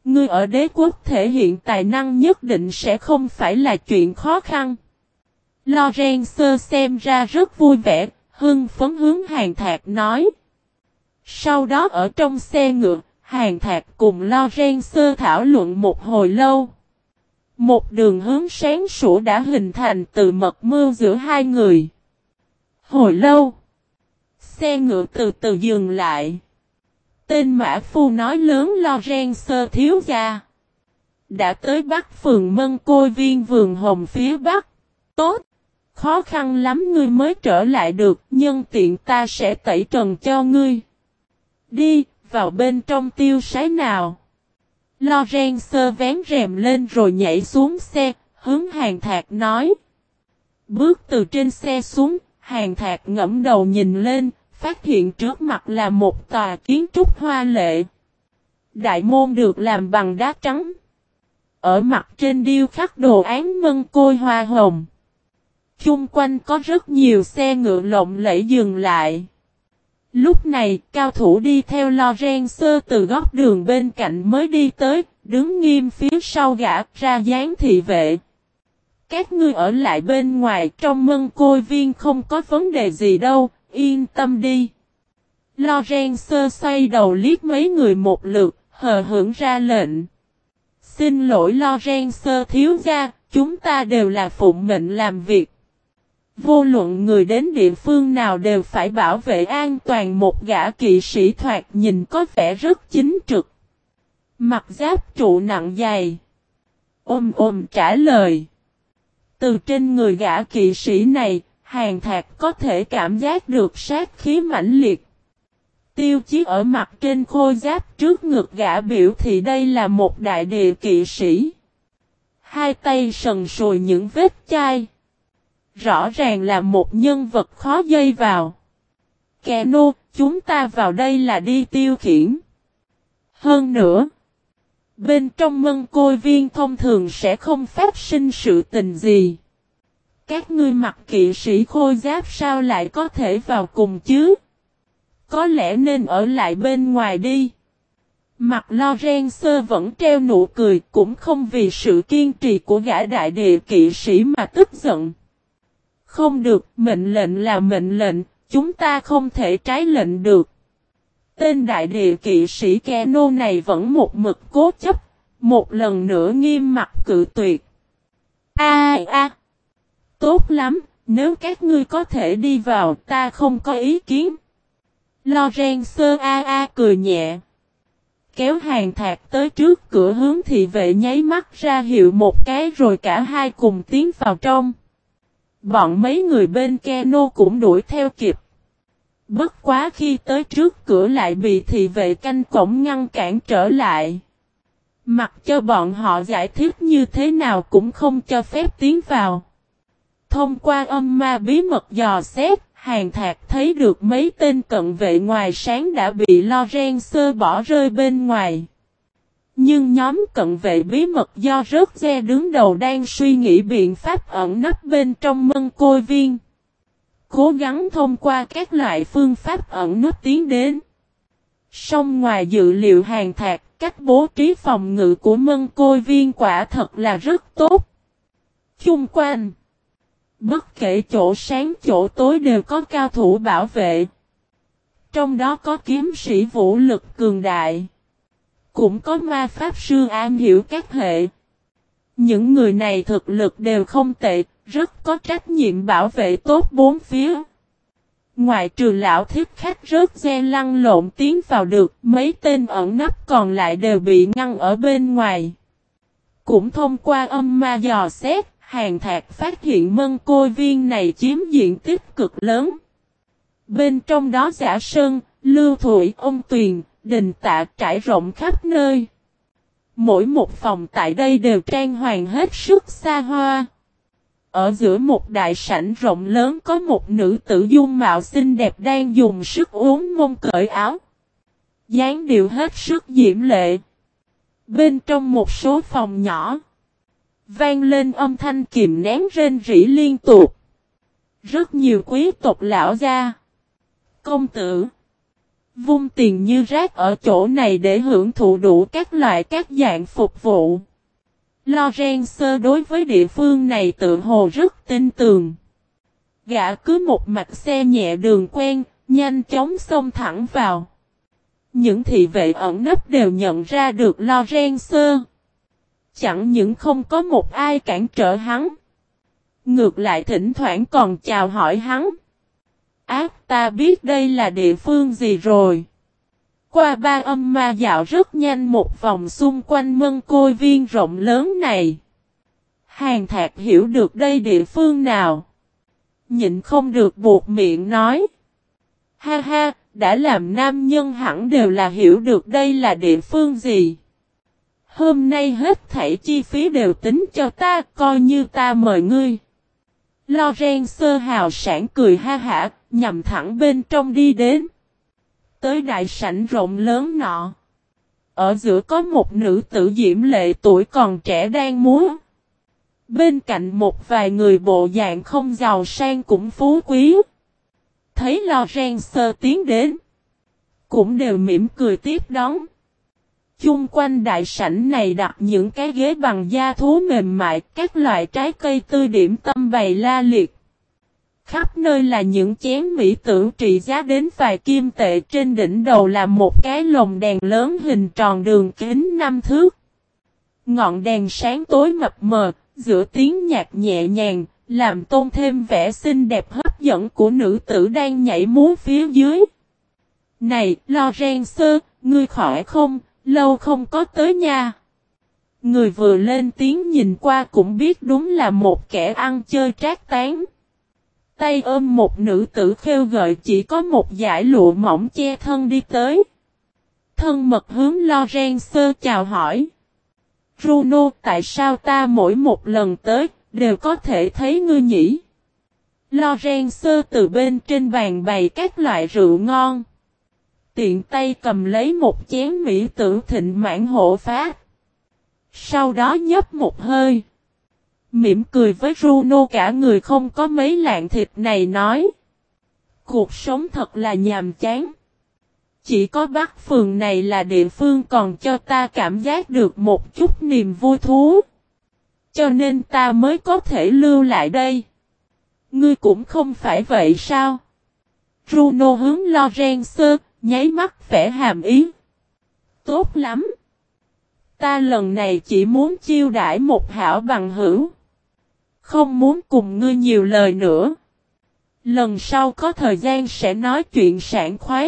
Ngươi ở đế quốc thể hiện tài năng nhất định sẽ không phải là chuyện khó khăn. Lorenzo xem ra rất vui vẻ, hưng phấn hướng Hàn Thạc nói. Sau đó ở trong xe ngựa, Hàn Thạc cùng Lorenzo thảo luận một hồi lâu. Một đường hướng sáng sủa đã hình thành từ mật mưu giữa hai người. Hồi lâu, xe ngựa từ từ dừng lại. Tên mã phu nói lớn Lorenzo thiếu gia. Đã tới Bắc phường Mân Côi Viên vườn hồng phía Bắc. Tốt, khó khăn lắm ngươi mới trở lại được, nhân tiện ta sẽ tẩy trần cho ngươi. Đi, vào bên trong tiêu sái nào. Lorenzo vén rèm lên rồi nhảy xuống xe, hướng Hàn Thạc nói. Bước từ trên xe xuống, Hàn Thạc ngẫm đầu nhìn lên, phát hiện trước mặt là một tòa kiến trúc hoa lệ. Đại môn được làm bằng đá trắng. Ở mặt trên điêu khắc đồ án mân côi hoa hồng. Chung quanh có rất nhiều xe ngựa lộng lẫy dừng lại. Lúc này, cao thủ đi theo Lorenzo từ góc đường bên cạnh mới đi tới, đứng nghiêm phía sau gã, ra dáng thị vệ. Các ngươi ở lại bên ngoài trong Mân Côi Viên không có vấn đề gì đâu, yên tâm đi. Lorenzo xoay đầu liếc mấy người một lượt, hờ hững ra lệnh. Xin lỗi Lorenzo thiếu gia, chúng ta đều là phụng mệnh làm việc. Vô luận người đến địa phương nào đều phải bảo vệ an toàn một gã kỵ sĩ thoạt nhìn có vẻ rất chính trực. Mặt giáp trụ nặng dày. Ôm trả lời. Từ trên người gã kỵ sĩ này, Hàn Thạc có thể cảm giác được sát khí mãnh liệt. Tiêu Chí ở mặt trên khôi giáp trước ngực gã biểu thị đây là một đại địa kỵ sĩ. Hai tay sần sùi những vết chai. Rõ ràng là một nhân vật khó dây vào. Keno, chúng ta vào đây là đi tiêu khiển. Hơn nữa, bên trong Mân Côi Viên thông thường sẽ không phát sinh sự tình gì. Các ngươi mặc kỵ sĩ khôi giáp sao lại có thể vào cùng chứ? Có lẽ nên ở lại bên ngoài đi. Mặt Lorenzo vẫn treo nụ cười, cũng không vì sự kiên trì của gã đại địa kỵ sĩ mà tức giận. Không được, mệnh lệnh là mệnh lệnh, chúng ta không thể trái lệnh được. Tên đại địa kỵ sĩ Keno này vẫn một mực cố chấp, một lần nữa nghiêm mặt cự tuyệt. Tốt lắm, nếu các ngươi có thể đi vào, ta không có ý kiến. Lorenzo cười nhẹ. Kéo Hàn Thạc tới trước cửa hướng thị vệ nháy mắt ra hiệu một cái rồi cả hai cùng tiến vào trong. Bọn mấy người bên Keno cũng đuổi theo kịp. Bất quá khi tới trước cửa lại bị thị vệ canh cổng ngăn cản trở lại. Mặc cho bọn họ giải thích như thế nào cũng không cho phép tiến vào. Thông qua âm ma bí mật dò xét, Hàn Thạc thấy được mấy tên cận vệ ngoài sáng đã bị Lorenzo bỏ rơi bên ngoài. Nhưng nhóm cận vệ bí mật do rớt re đứng đầu đang suy nghĩ biện pháp ẩn nấp bên trong Mân Côi Viên. Cố gắng thông qua các loại phương pháp ẩn nấp tiến đến. Song ngoài dự liệu Hàn Thạc, cách bố trí phòng ngự của Mân Côi Viên quả thật là rất tốt. Chung quanh, bất kể chỗ sáng chỗ tối đều có cao thủ bảo vệ. Trong đó có kiếm sĩ vũ lực cường đại. Cũng có ma pháp sư am hiểu các hệ. Những người này thực lực đều không tệ, rất có trách nhiệm bảo vệ tốt bốn phía. Ngoại trừ lão thiết khách rớt re lăn lộn tiến vào được, mấy tên ẩn nấp còn lại đều bị ngăn ở bên ngoài. Cũng thông qua âm ma dò xét, Hàn Thạc phát hiện Mân Côi Viên này chiếm diện tích cực lớn. Bên trong đó giả sơn, lưu thủy, ông tuyền, đình tạ trải rộng khắp nơi. Mỗi một phòng tại đây đều trang hoàng hết sức xa hoa. Ở giữa một đại sảnh rộng lớn có một nữ tử dung mạo xinh đẹp đang dùng sức uốn mông cởi áo. Dáng điệu hết sức diễm lệ. Bên trong một số phòng nhỏ, vang lên âm thanh kìm nén rên rỉ liên tục. Rất nhiều quý tộc lão gia, công tử, Vung tiền như rác ở chỗ này để hưởng thụ đủ các dạng phục vụ. Lorenzo đối với địa phương này tự hồ rất tin tưởng. Gã cứ một mạch xe nhẹ đường quen, nhanh chóng xông thẳng vào. Những thị vệ ẩn nấp đều nhận ra được Lorenzo. Chẳng những không có một ai cản trở hắn. Ngược lại thỉnh thoảng còn chào hỏi hắn. Ta biết đây là địa phương gì rồi. Qua ba âm ma dạo rất nhanh một vòng xung quanh mân côi viên rộng lớn này. Hàn Thạc hiểu được đây địa phương nào. Nhịn không được buột miệng nói. Ha ha, đã làm nam nhân hẳn đều là hiểu được đây là địa phương gì. Hôm nay hết thảy chi phí đều tính cho ta, coi như ta mời ngươi. Lorenzo hào sảng cười ha hả, nhằm thẳng bên trong đi đến. Tới đại sảnh rộng lớn nọ. Ở giữa có một nữ tử diễm lệ tuổi còn trẻ đang múa. Bên cạnh một vài người bộ dạng không giàu sang cũng phú quý. Thấy Lorenzo tiến đến. Cũng đều mỉm cười tiếp đón. Chung quanh đại sảnh này đặt những cái ghế bằng da thú mềm mại, các loại trái cây tươi điểm tâm bày la liệt. Khắp nơi là những chén mỹ tử trị giá đến vài kim tệ, trên đỉnh đầu là một cái lồng đèn lớn hình tròn đường kính 5 thước. Ngọn đèn sáng tối mập mờ, giữa tiếng nhạc nhẹ nhàng, làm tôn thêm vẻ xinh đẹp hấp dẫn của nữ tử đang nhảy múa phía dưới. Này, Lorenzo, ngươi khỏe không? Lâu không có tới nha. Người vừa lên tiếng nhìn qua cũng biết đúng là một kẻ ăn chơi trác tán. Tay ôm một nữ tử khêu gợi chỉ có một dải lụa mỏng che thân đi tới. Thân mật hướng Lorenzo chào hỏi. Bruno, tại sao ta mỗi một lần tới, đều có thể thấy ngươi nhỉ? Lorenzo từ bên trên bàn bày các loại rượu ngon. Tiện tay cầm lấy một chén mỹ tử thịnh mãn hộ phát. Sau đó nhấp một hơi. Mỉm cười với Bruno cả người không có mấy lạng thịt này nói. Cuộc sống thật là nhàm chán. Chỉ có Bắc Phường này là địa phương còn cho ta cảm giác được một chút niềm vui thú. Cho nên ta mới có thể lưu lại đây. Ngươi cũng không phải vậy sao? Bruno hướng Lorenzo, nháy mắt vẻ hàm ý. Tốt lắm. Ta lần này chỉ muốn chiêu đãi một hảo bằng hữu. Không muốn cùng ngươi nhiều lời nữa. Lần sau có thời gian sẽ nói chuyện sảng khoái.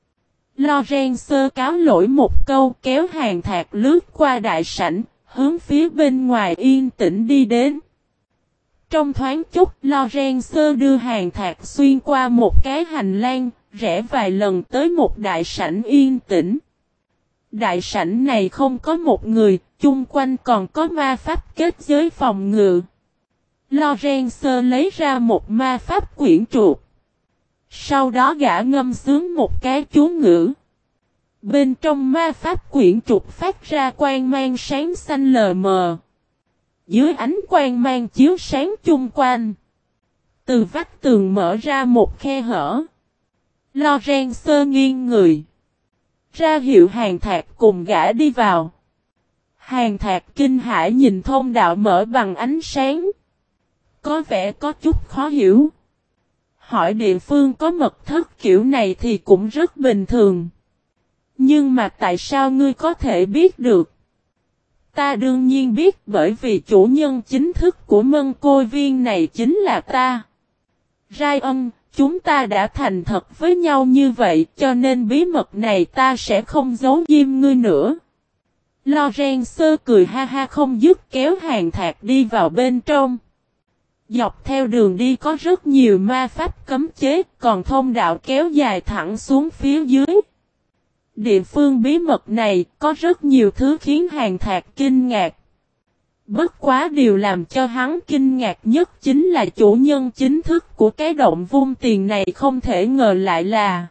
Lorenzo cáo lỗi một câu kéo Hàn Thạc lướt qua đại sảnh, hướng phía bên ngoài yên tĩnh đi đến. Trong thoáng chốc Lorenzo đưa Hàn Thạc xuyên qua một cái hành lang, rẽ vài lần tới một đại sảnh yên tĩnh. Đại sảnh này không có một người, chung quanh còn có ma pháp kết giới phòng ngự. Lorenzo lấy ra một ma pháp quyển trục. Sau đó gã ngâm sướng một cái chú ngữ. Bên trong ma pháp quyển trục phát ra quang mang sáng xanh lờ mờ. Dưới ánh quang mang chiếu sáng chung quanh. Từ vách tường mở ra một khe hở. Lorenzo nghiêng người. Ra hiệu Hàn Thạc cùng gã đi vào. Hàn Thạc kinh hãi nhìn thông đạo mở bằng ánh sáng. Có vẻ có chút khó hiểu. Hỏi địa phương có mật thất kiểu này thì cũng rất bình thường. Nhưng mà tại sao ngươi có thể biết được? Ta đương nhiên biết bởi vì chủ nhân chính thức của mân côi viên này chính là ta. Ryan, chúng ta đã thành thật với nhau như vậy cho nên bí mật này ta sẽ không giấu diêm ngươi nữa. Lorenzo cười ha ha không dứt kéo Hàn Thạc đi vào bên trong. Dọc theo đường đi có rất nhiều ma pháp cấm chế, còn thông đạo kéo dài thẳng xuống phía dưới. Địa phương bí mật này có rất nhiều thứ khiến Hàn Thạc kinh ngạc. Bất quá điều làm cho hắn kinh ngạc nhất chính là chủ nhân chính thức của cái động vung tiền này không thể ngờ lại là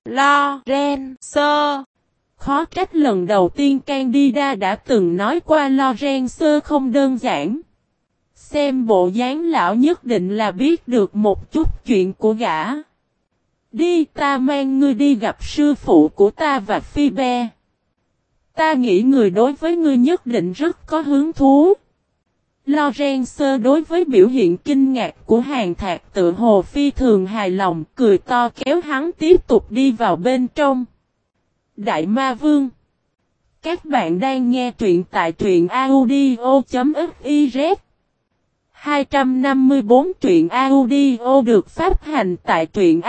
Lorenzo. Khó trách lần đầu tiên Candida đã từng nói qua Lorenzo không đơn giản. Xem bộ dáng lão nhất định là biết được một chút chuyện của gã. Đi, ta mang ngươi đi gặp sư phụ của ta và Phi-be. Ta nghĩ người đối với ngươi nhất định rất có hứng thú. Lorenzo đối với biểu hiện kinh ngạc của Hàn Thạc tự hồ phi thường hài lòng, cười to kéo hắn tiếp tục đi vào bên trong. Đại Ma Vương. Các bạn đang nghe truyện tại truyện audio.fiz. 254 truyện audio được phát hành tại truyện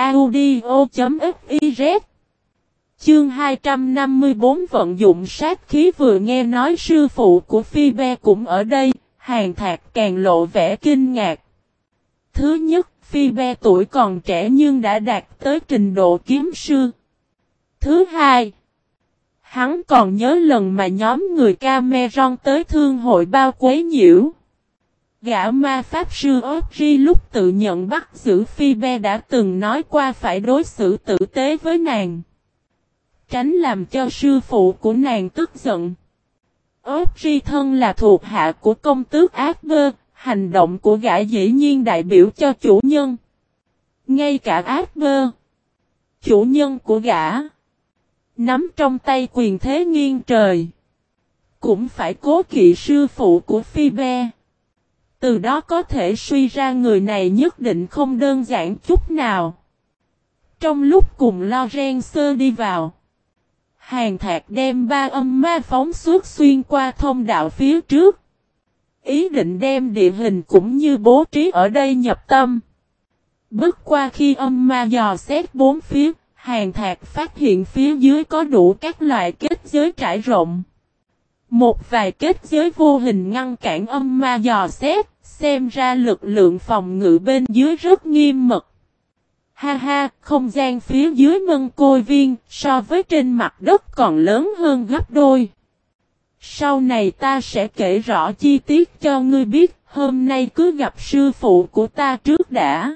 audio.fiz. Chương 254 vận dụng sát khí. Vừa nghe nói sư phụ của Phi-be cũng ở đây, Hàn Thạc càng lộ vẻ kinh ngạc. Thứ nhất, Phi-be tuổi còn trẻ nhưng đã đạt tới trình độ kiếm sư. Thứ hai, hắn còn nhớ lần mà nhóm người Cameron tới thương hội bao quấy nhiễu. Gã ma pháp sư Audrey lúc tự nhận bắt giữ Phi-be đã từng nói qua phải đối xử tử tế với nàng, tránh làm cho sư phụ của nàng tức giận. Audrey thân là thuộc hạ của công tước Asper, hành động của gã dĩ nhiên đại biểu cho chủ nhân. Ngay cả Asper, chủ nhân của gã, nắm trong tay quyền thế nghiêng trời, cũng phải cố kỵ sư phụ của Phi-be. Từ đó có thể suy ra người này nhất định không đơn giản chút nào. Trong lúc cùng Lorenzo đi vào, Hàn Thạc đem 3 âm ma phóng xuất xuyên qua thông đạo phía trước. Ý định đem địa hình cũng như bố trí ở đây nhập tâm. Bước qua khi âm ma dò xét bốn phía, Hàn Thạc phát hiện phía dưới có đủ các loại kết giới trải rộng. Một vài kết giới vô hình ngăn cản âm ma dò xét, xem ra lực lượng phòng ngự bên dưới rất nghiêm mật. Ha ha, không gian phía dưới Mân Côi Viên so với trên mặt đất còn lớn hơn gấp đôi. Sau này ta sẽ kể rõ chi tiết cho ngươi biết, hôm nay cứ gặp sư phụ của ta trước đã.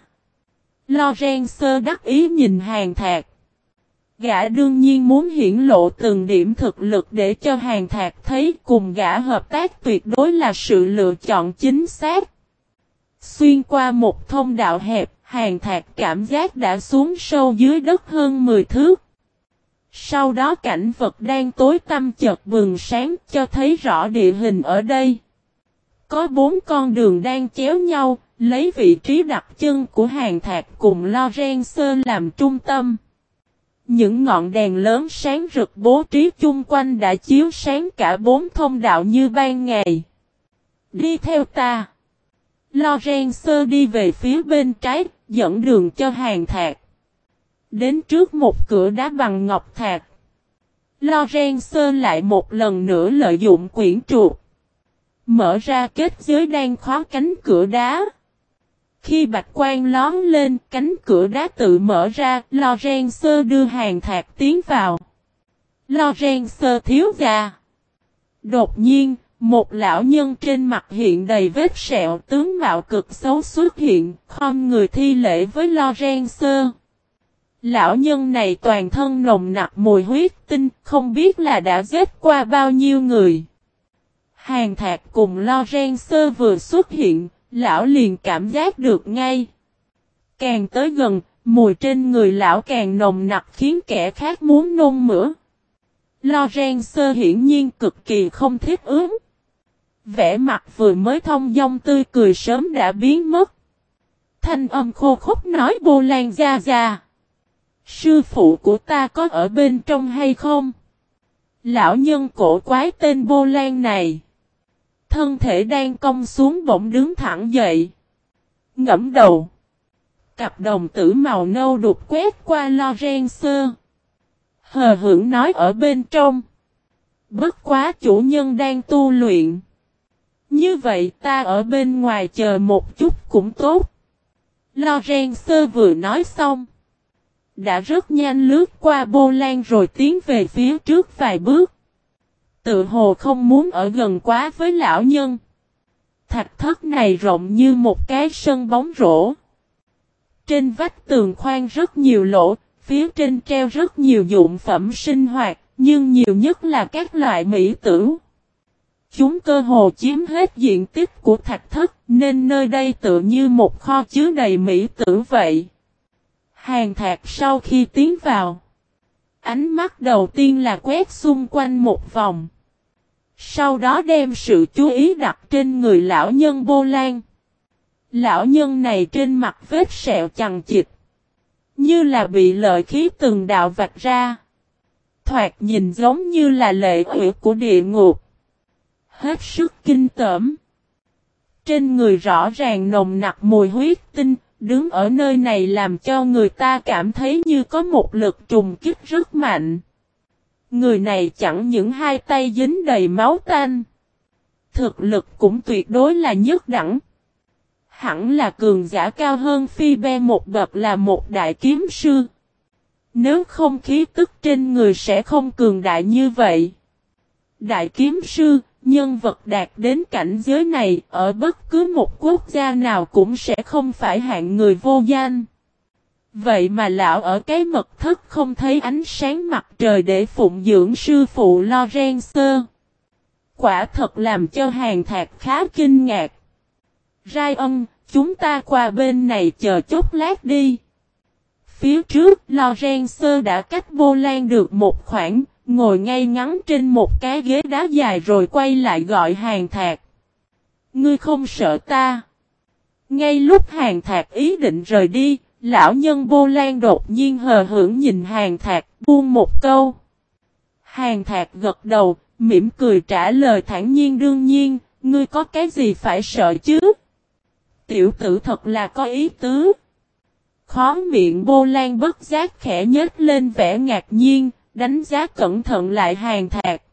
Lorenzo đắc ý nhìn Hàn Thạc. Gã đương nhiên muốn hiển lộ từng điểm thực lực để cho Hàn Thạc thấy cùng gã hợp tác tuyệt đối là sự lựa chọn chính xác. Xuyên qua một thông đạo hẹp, Hàn Thạc cảm giác đã xuống sâu dưới đất hơn 10 thước. Sau đó cảnh vật đang tối tăm chợt bừng sáng cho thấy rõ địa hình ở đây. Có 4 con đường đang chéo nhau, lấy vị trí đặt chân của Hàn Thạc cùng Lorenzo làm trung tâm. Những ngọn đèn lớn sáng rực bố trí chung quanh đã chiếu sáng cả 4 thông đạo như ban ngày. Đi theo ta. Lorenzo đi về phía bên trái, dẫn đường cho Hàn Thạc. Đến trước một cửa đá bằng ngọc thạch. Lorenzo lại một lần nữa lợi dụng quyển trục, mở ra kết giới đang khóa cánh cửa đá. Khi bạch quang lóm lên, cánh cửa đá tự mở ra, Lorenzo đưa Hàn Thạc tiến vào. Lorenzo thiếu gia. Đột nhiên, một lão nhân trên mặt hiện đầy vết sẹo, tướng mạo cực xấu xuất hiện, khom người thi lễ với Lorenzo. Lão nhân này toàn thân nồng nặc mùi huyết tinh, không biết là đã giết qua bao nhiêu người. Hàn Thạc cùng Lorenzo vừa xuất hiện, lão liền cảm giác được ngay. Càng tới gần, mùi trên người lão càng nồng nặc khiến kẻ khác muốn nôn mửa. Lorenzo hiển nhiên cực kỳ không thích ứng. Vẻ mặt vừa mới thông dong tươi cười sớm đã biến mất. Thanh âm khô khốc nói: Bô Lan gia gia, sư phụ của ta có ở bên trong hay không? Lão nhân cổ quái tên Bô Lan này, thân thể đang cong xuống bỗng đứng thẳng dậy. Ngẫm đầu, cặp đồng tử màu nâu đục quét qua Lorenzo. Hờ hững nói: ở bên trong. Bất quá chủ nhân đang tu luyện. Như vậy ta ở bên ngoài chờ một chút cũng tốt. Lorenzo vừa nói xong, đã rất nhanh lướt qua Bô Lan rồi tiến về phía trước vài bước. Tự hồ không muốn ở gần quá với lão nhân. Thạch thất này rộng như một cái sân bóng rổ. Trên vách tường khoan rất nhiều lỗ, phía trên treo rất nhiều dụng phẩm sinh hoạt, nhưng nhiều nhất là các loại mỹ tử. Chúng cơ hồ chiếm hết diện tích của thạch thất, nên nơi đây tựa như một kho chứa đầy mỹ tử vậy. Hàn Thạc sau khi tiến vào, ánh mắt đầu tiên là quét xung quanh một vòng. Sau đó đem sự chú ý đặt trên người lão nhân Bô Lan. Lão nhân này trên mặt vết sẹo chằng chịt, như là bị lợi khí từng đạo vạch ra. Thoạt nhìn giống như là lệ quỷ của địa ngục. Hết sức kinh tởm. Trên người rõ ràng nồng nặc mùi huyết tinh, đứng ở nơi này làm cho người ta cảm thấy như có một lực trùng kích rất mạnh. Người này chẳng những hai tay dính đầy máu tanh, thực lực cũng tuyệt đối là nhất đẳng. Hẳn là cường giả cao hơn Phi Be một bậc, là một đại kiếm sư. Nếu không khí tức trên người sẽ không cường đại như vậy. Đại kiếm sư, nhân vật đạt đến cảnh giới này, ở bất cứ một quốc gia nào cũng sẽ không phải hạng người vô danh. Vậy mà lão ở cái mật thất không thấy ánh sáng mặt trời để phụng dưỡng sư phụ Lorenzo. Quả thật làm cho Hàn Thạc khá kinh ngạc. Ryan, chúng ta qua bên này chờ chốc lát đi. Phía trước, Lorenzo đã cách Bô Lan được một khoảng, ngồi ngay ngắn trên một cái ghế đá dài rồi quay lại gọi Hàn Thạc. Ngươi không sợ ta? Ngay lúc Hàn Thạc ý định rời đi, lão nhân Bô Lan đột nhiên hờ hững nhìn Hàn Thạc, buông một câu. Hàn Thạc gật đầu, mỉm cười trả lời thản nhiên, đương nhiên, ngươi có cái gì phải sợ chứ? Tiểu tử thật là có ý tứ. Khóe miệng Bô Lan bất giác khẽ nhếch lên vẻ ngạc nhiên, đánh giá cẩn thận lại Hàn Thạc.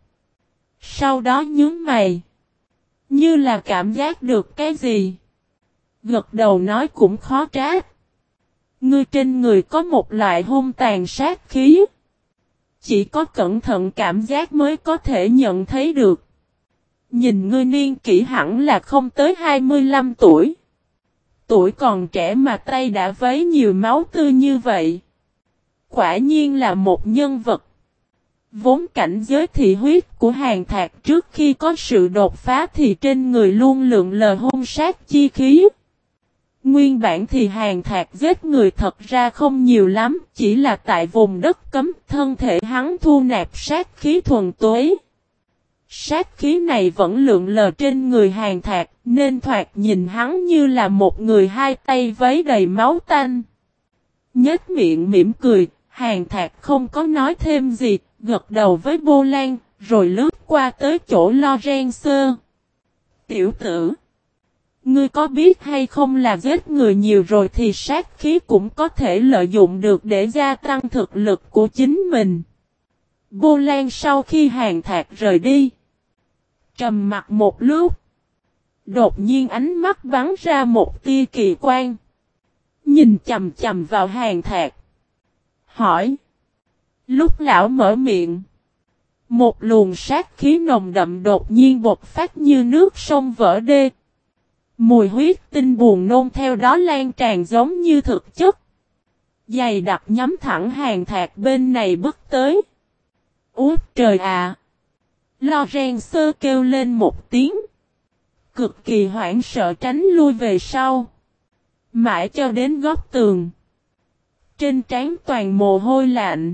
Sau đó nhướng mày, như là cảm giác được cái gì. Gật đầu nói cũng khó trách. Ngươi trên người có một loại hung tàn sát khí. Chỉ có cẩn thận cảm giác mới có thể nhận thấy được. Nhìn ngươi niên kỷ hẳn là không tới 25 tuổi. Tuổi còn trẻ mà tay đã vấy nhiều máu tươi như vậy. Quả nhiên là một nhân vật. Vốn cảnh giới thị huyết của Hàn Thạc trước khi có sự đột phá thì trên người luôn lượn lờ hung sát chi khí. Nguyên bản thì Hàn Thạc giết người thật ra không nhiều lắm, chỉ là tại vùng đất cấm thân thể hắn thu nạp sát khí thuần túy. Sát khí này vẫn lượn lờ trên người Hàn Thạc, nên thoạt nhìn hắn như là một người hai tay vấy đầy máu tanh. Nhếch miệng mỉm cười, Hàn Thạc không có nói thêm gì, gật đầu với Bô Lan, rồi lướt qua tới chỗ Lorenzo. Tiểu tử, ngươi có biết hay không là giết người nhiều rồi thì sát khí cũng có thể lợi dụng được để gia tăng thực lực của chính mình. Bô Lan sau khi Hàn Thạc rời đi, trầm mặt một lúc, đột nhiên ánh mắt bắn ra một tia kỳ quan. Nhìn chầm chầm vào Hàn Thạc, hỏi. Lúc lão mở miệng, một luồng sát khí nồng đậm đột nhiên bộc phát như nước sông vỡ đê. Mùi huyết tinh buồn nôn theo đó lan tràn giống như thực chất. Dày đặc nhắm thẳng Hàn Thạc bên này bước tới. Úi trời ạ! Lorenzo kêu lên một tiếng. Cực kỳ hoảng sợ tránh lui về sau. Mãi cho đến góc tường. Trên trán toàn mồ hôi lạnh.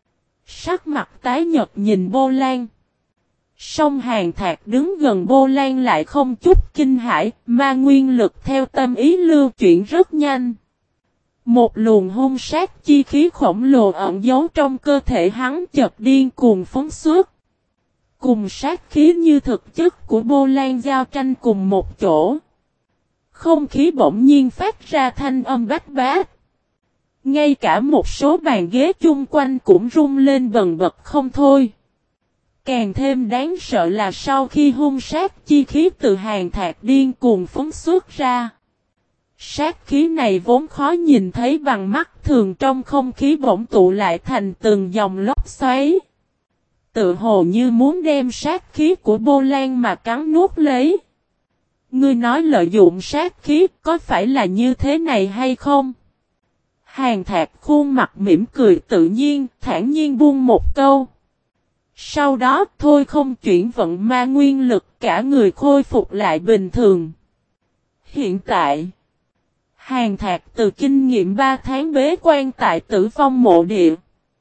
Sắc mặt tái nhợt nhìn Bô Lan. Song Hàn Thạc đứng gần Bô Lan lại không chút kinh hãi, mà nguyên lực theo tâm ý lưu chuyển rất nhanh. Một luồng hung sát chi khí khổng lồ ẩn giấu trong cơ thể hắn chợt điên cuồng phóng xuất. Cùng sát khí như thực chất của Bô Lan giao tranh cùng một chỗ. Không khí bỗng nhiên phát ra thanh âm bách bát. Ngay cả một số bàn ghế chung quanh cũng rung lên bần bật không thôi. Càng thêm đáng sợ là sau khi hung sát chi khí từ Hàn Thạc điên cuồng phóng xuất ra. Sát khí này vốn khó nhìn thấy bằng mắt thường, trong không khí bỗng tụ lại thành từng dòng lốc xoáy. Tự hồ như muốn đem sát khí của Bô Lan mà cắn nuốt lấy. Ngươi nói lợi dụng sát khí có phải là như thế này hay không? Hàn Thạc khuôn mặt mỉm cười tự nhiên, thản nhiên buông một câu. Sau đó thôi không chuyển vận ma nguyên lực, cả người khôi phục lại bình thường. Hiện tại, Hàn Thạc từ kinh nghiệm 3 tháng bế quan tại Tử Phong mộ địa.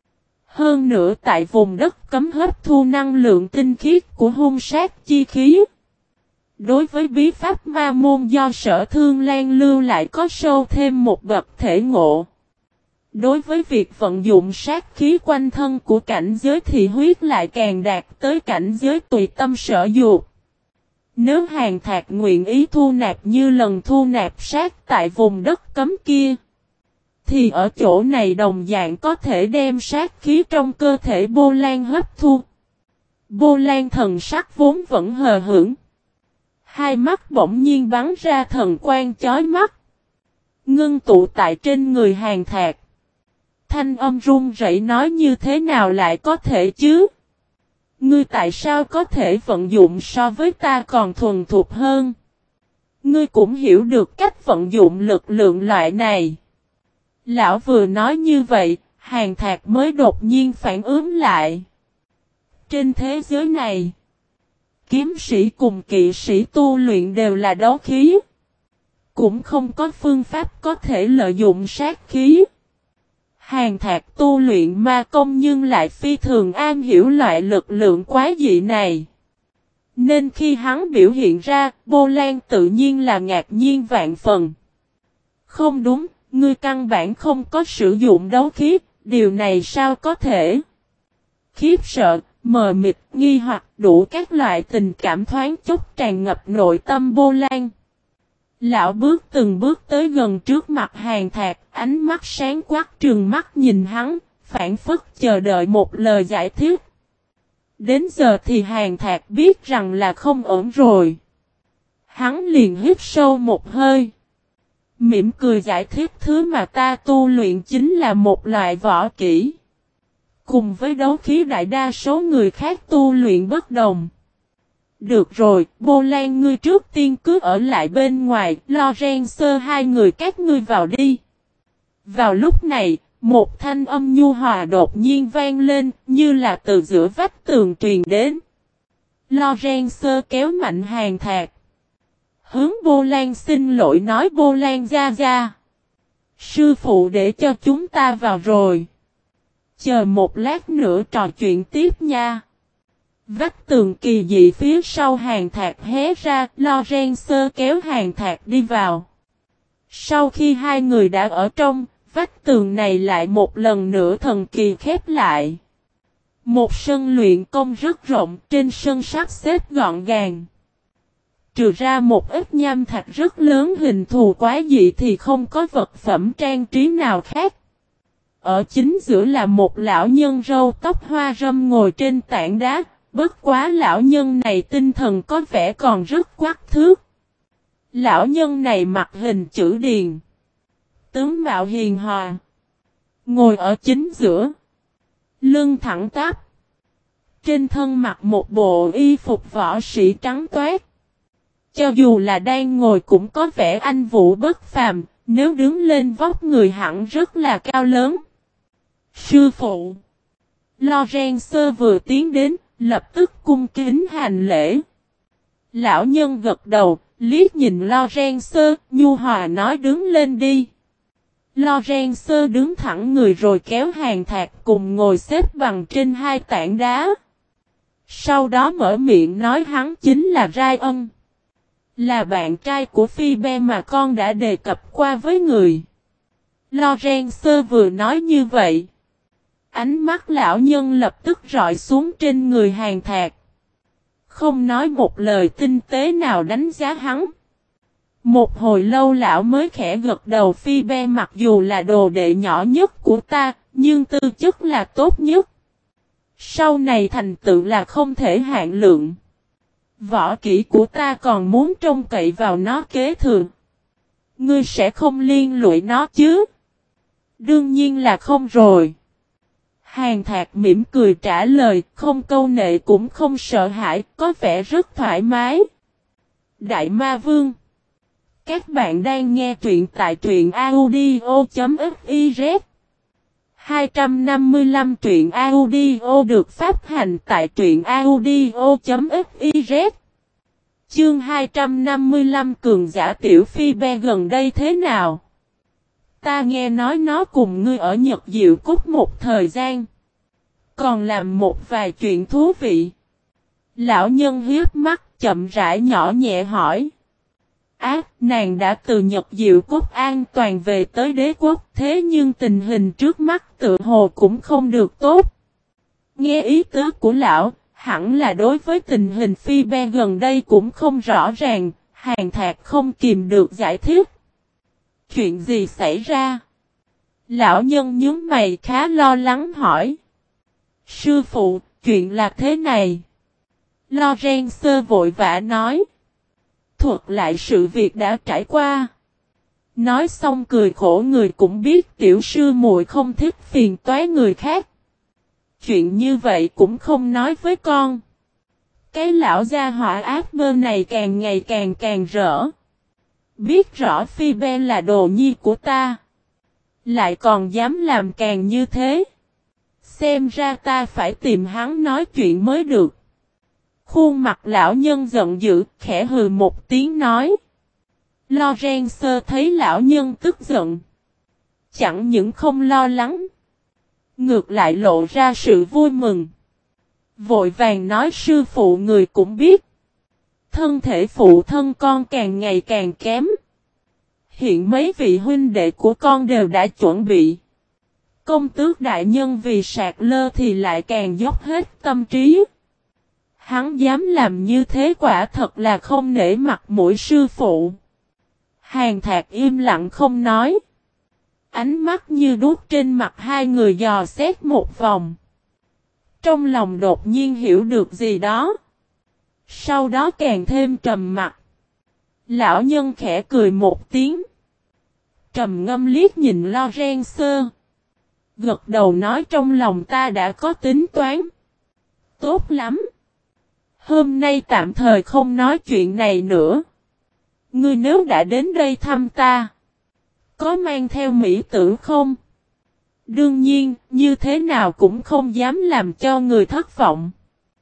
Hơn nữa tại vùng đất cấm hấp thu năng lượng tinh khiết của hung sát chi khí. Đối với bí pháp ma môn do Sở Thương Lan lưu lại có sâu thêm một bậc thể ngộ. Đối với việc vận dụng sát khí quanh thân của cảnh giới thì huyết lại càng đạt tới cảnh giới tùy tâm sở dục. Nếu Hàn Thạc nguyện ý thu nạp như lần thu nạp sát tại vùng đất cấm kia, thì ở chỗ này đồng dạng có thể đem sát khí trong cơ thể Bô Lan hấp thu. Bô Lan thần sắc vốn vẫn hờ hững. Hai mắt bỗng nhiên bắn ra thần quang chói mắt. Ngưng tụ tại trên người Hàn Thạc. Thanh âm run rẩy nói như thế nào lại có thể chứ? Ngươi tại sao có thể vận dụng so với ta còn thuần thục hơn? Ngươi cũng hiểu được cách vận dụng lực lượng loại này. Lão vừa nói như vậy, Hàn Thạc mới đột nhiên phản ứng lại. Trên thế giới này, kiếm sĩ cùng kỵ sĩ tu luyện đều là đấu khí. Cũng không có phương pháp có thể lợi dụng sát khí. Hàn Thạc tu luyện ma công nhưng lại phi thường am hiểu loại lực lượng quái dị này. Nên khi hắn biểu hiện ra, Bô Lan tự nhiên là ngạc nhiên vạn phần. Không đúng, ngươi căn bản không có sử dụng đấu khí, điều này sao có thể? Khiếp sợ, mờ mịt, nghi hoặc đủ các loại tình cảm thoáng chốc tràn ngập nội tâm Bô Lan. Lão bước từng bước tới gần trước mặt Hàn Thạc, ánh mắt sáng quắc trừng mắt nhìn hắn, phảng phất chờ đợi một lời giải thích. Đến giờ thì Hàn Thạc biết rằng là không ổn rồi. Hắn liền hít sâu một hơi. Mỉm cười giải thích thứ mà ta tu luyện chính là một loại võ kỹ. Cùng với đấu khí đại đa số người khác tu luyện bất đồng. Được rồi, Bô Lan ngươi trước tiên cứ ở lại bên ngoài, Lorenzo hai người các ngươi vào đi. Vào lúc này, một thanh âm nhu hòa đột nhiên vang lên, như là từ giữa vách tường truyền đến. Lorenzo kéo mạnh Hàn Thạc. Hướng Bô Lan xin lỗi nói Bô Lan gia gia. Sư phụ để cho chúng ta vào rồi. Chờ một lát nữa trò chuyện tiếp nha. Vách tường kỳ dị phía sau Hàn Thạc hé ra, Lorenzo kéo Hàn Thạc đi vào. Sau khi hai người đã ở trong, vách tường này lại một lần nữa thần kỳ khép lại. Một sân luyện công rất rộng, trên sân sắt xếp gọn gàng. Trừ ra một ít nham thạch rất lớn hình thù quái dị thì không có vật phẩm trang trí nào khác. Ở chính giữa là một lão nhân râu tóc hoa râm ngồi trên tảng đá. Bất quá lão nhân này tinh thần có vẻ còn rất quắc thước. Lão nhân này mặc hình chữ điền. Tướng mạo hiền hòa. Ngồi ở chính giữa. Lưng thẳng tắp. Trên thân mặc một bộ y phục võ sĩ trắng toát. Cho dù là đang ngồi cũng có vẻ anh vũ bất phàm. Nếu đứng lên vóc người hẳn rất là cao lớn. Sư phụ. Lorenzo vừa tiến đến. Lập tức cung kính hành lễ. Lão nhân gật đầu, liếc nhìn Lorenzo, nhu hòa nói đứng lên đi. Lorenzo đứng thẳng người rồi kéo Hàn Thạc cùng ngồi xếp bằng trên hai tảng đá. Sau đó mở miệng nói hắn chính là Ryan. Là bạn trai của Phoebe mà con đã đề cập qua với người. Lorenzo vừa nói như vậy. Ánh mắt lão nhân lập tức rọi xuống trên người Hàn Thạc. Không nói một lời tinh tế nào đánh giá hắn. Một hồi lâu lão mới khẽ gật đầu Phoebe mặc dù là đồ đệ nhỏ nhất của ta, nhưng tư chất là tốt nhất. Sau này thành tựu là không thể hạn lượng. Võ kỹ của ta còn muốn trông cậy vào nó kế thừa. Ngươi sẽ không liên lụy nó chứ? Đương nhiên là không rồi. Hàn Thạc mỉm cười trả lời, không câu nệ cũng không sợ hãi, có vẻ rất thoải mái. Đại Ma Vương. Các bạn đang nghe truyện tại truyện audio.fiz. 255 truyện audio được phát hành tại truyện audio.fiz. Chương 255 cường giả tiểu Phoebe gần đây thế nào? Ta nghe nói nó cùng ngươi ở Nhật Diệu Cúc một thời gian. Còn làm một vài chuyện thú vị. Lão nhân hiếp mắt chậm rãi nhỏ nhẹ hỏi. Nàng đã từ Nhật Diệu Cúc an toàn về tới đế quốc, thế nhưng tình hình trước mắt tự hồ cũng không được tốt. Nghe ý tứ của lão, hẳn là đối với tình hình Phi Be gần đây cũng không rõ ràng, Hàn Thạc không kìm được giải thích. Chuyện gì xảy ra? Lão nhân nhướng mày khá lo lắng hỏi. Sư phụ, chuyện là thế này. Lorenzo vội vã nói. Thuật lại sự việc đã trải qua. Nói xong cười khổ, người cũng biết tiểu sư muội không thích phiền toái người khác. Chuyện như vậy cũng không nói với con. Cái lão gia hỏa ác bơ này càng ngày càng rỡ. Biết rõ Phi Be là đồ nhi của ta. Lại còn dám làm càng như thế. Xem ra ta phải tìm hắn nói chuyện mới được. Khuôn mặt lão nhân giận dữ, khẽ hừ một tiếng nói. Lorenzo thấy lão nhân tức giận. Chẳng những không lo lắng. Ngược lại lộ ra sự vui mừng. Vội vàng nói sư phụ người cũng biết. Thân thể phụ thân con càng ngày càng kém. Hiện mấy vị huynh đệ của con đều đã chuẩn bị. Công tước đại nhân vì sạc lơ thì lại càng dốc hết tâm trí. Hắn dám làm như thế quả thật là không nể mặt mũi sư phụ. Hàn Thạc im lặng không nói. Ánh mắt như đuốc trên mặt hai người dò xét một vòng. Trong lòng đột nhiên hiểu được gì đó. Sau đó càng thêm trầm mặt. Lão nhân khẽ cười một tiếng. Trầm ngâm liếc nhìn Lorenzo. Gật đầu nói trong lòng ta đã có tính toán. Tốt lắm. Hôm nay tạm thời không nói chuyện này nữa. Ngươi nếu đã đến đây thăm ta. Có mang theo mỹ tử không? Đương nhiên, như thế nào cũng không dám làm cho người thất vọng.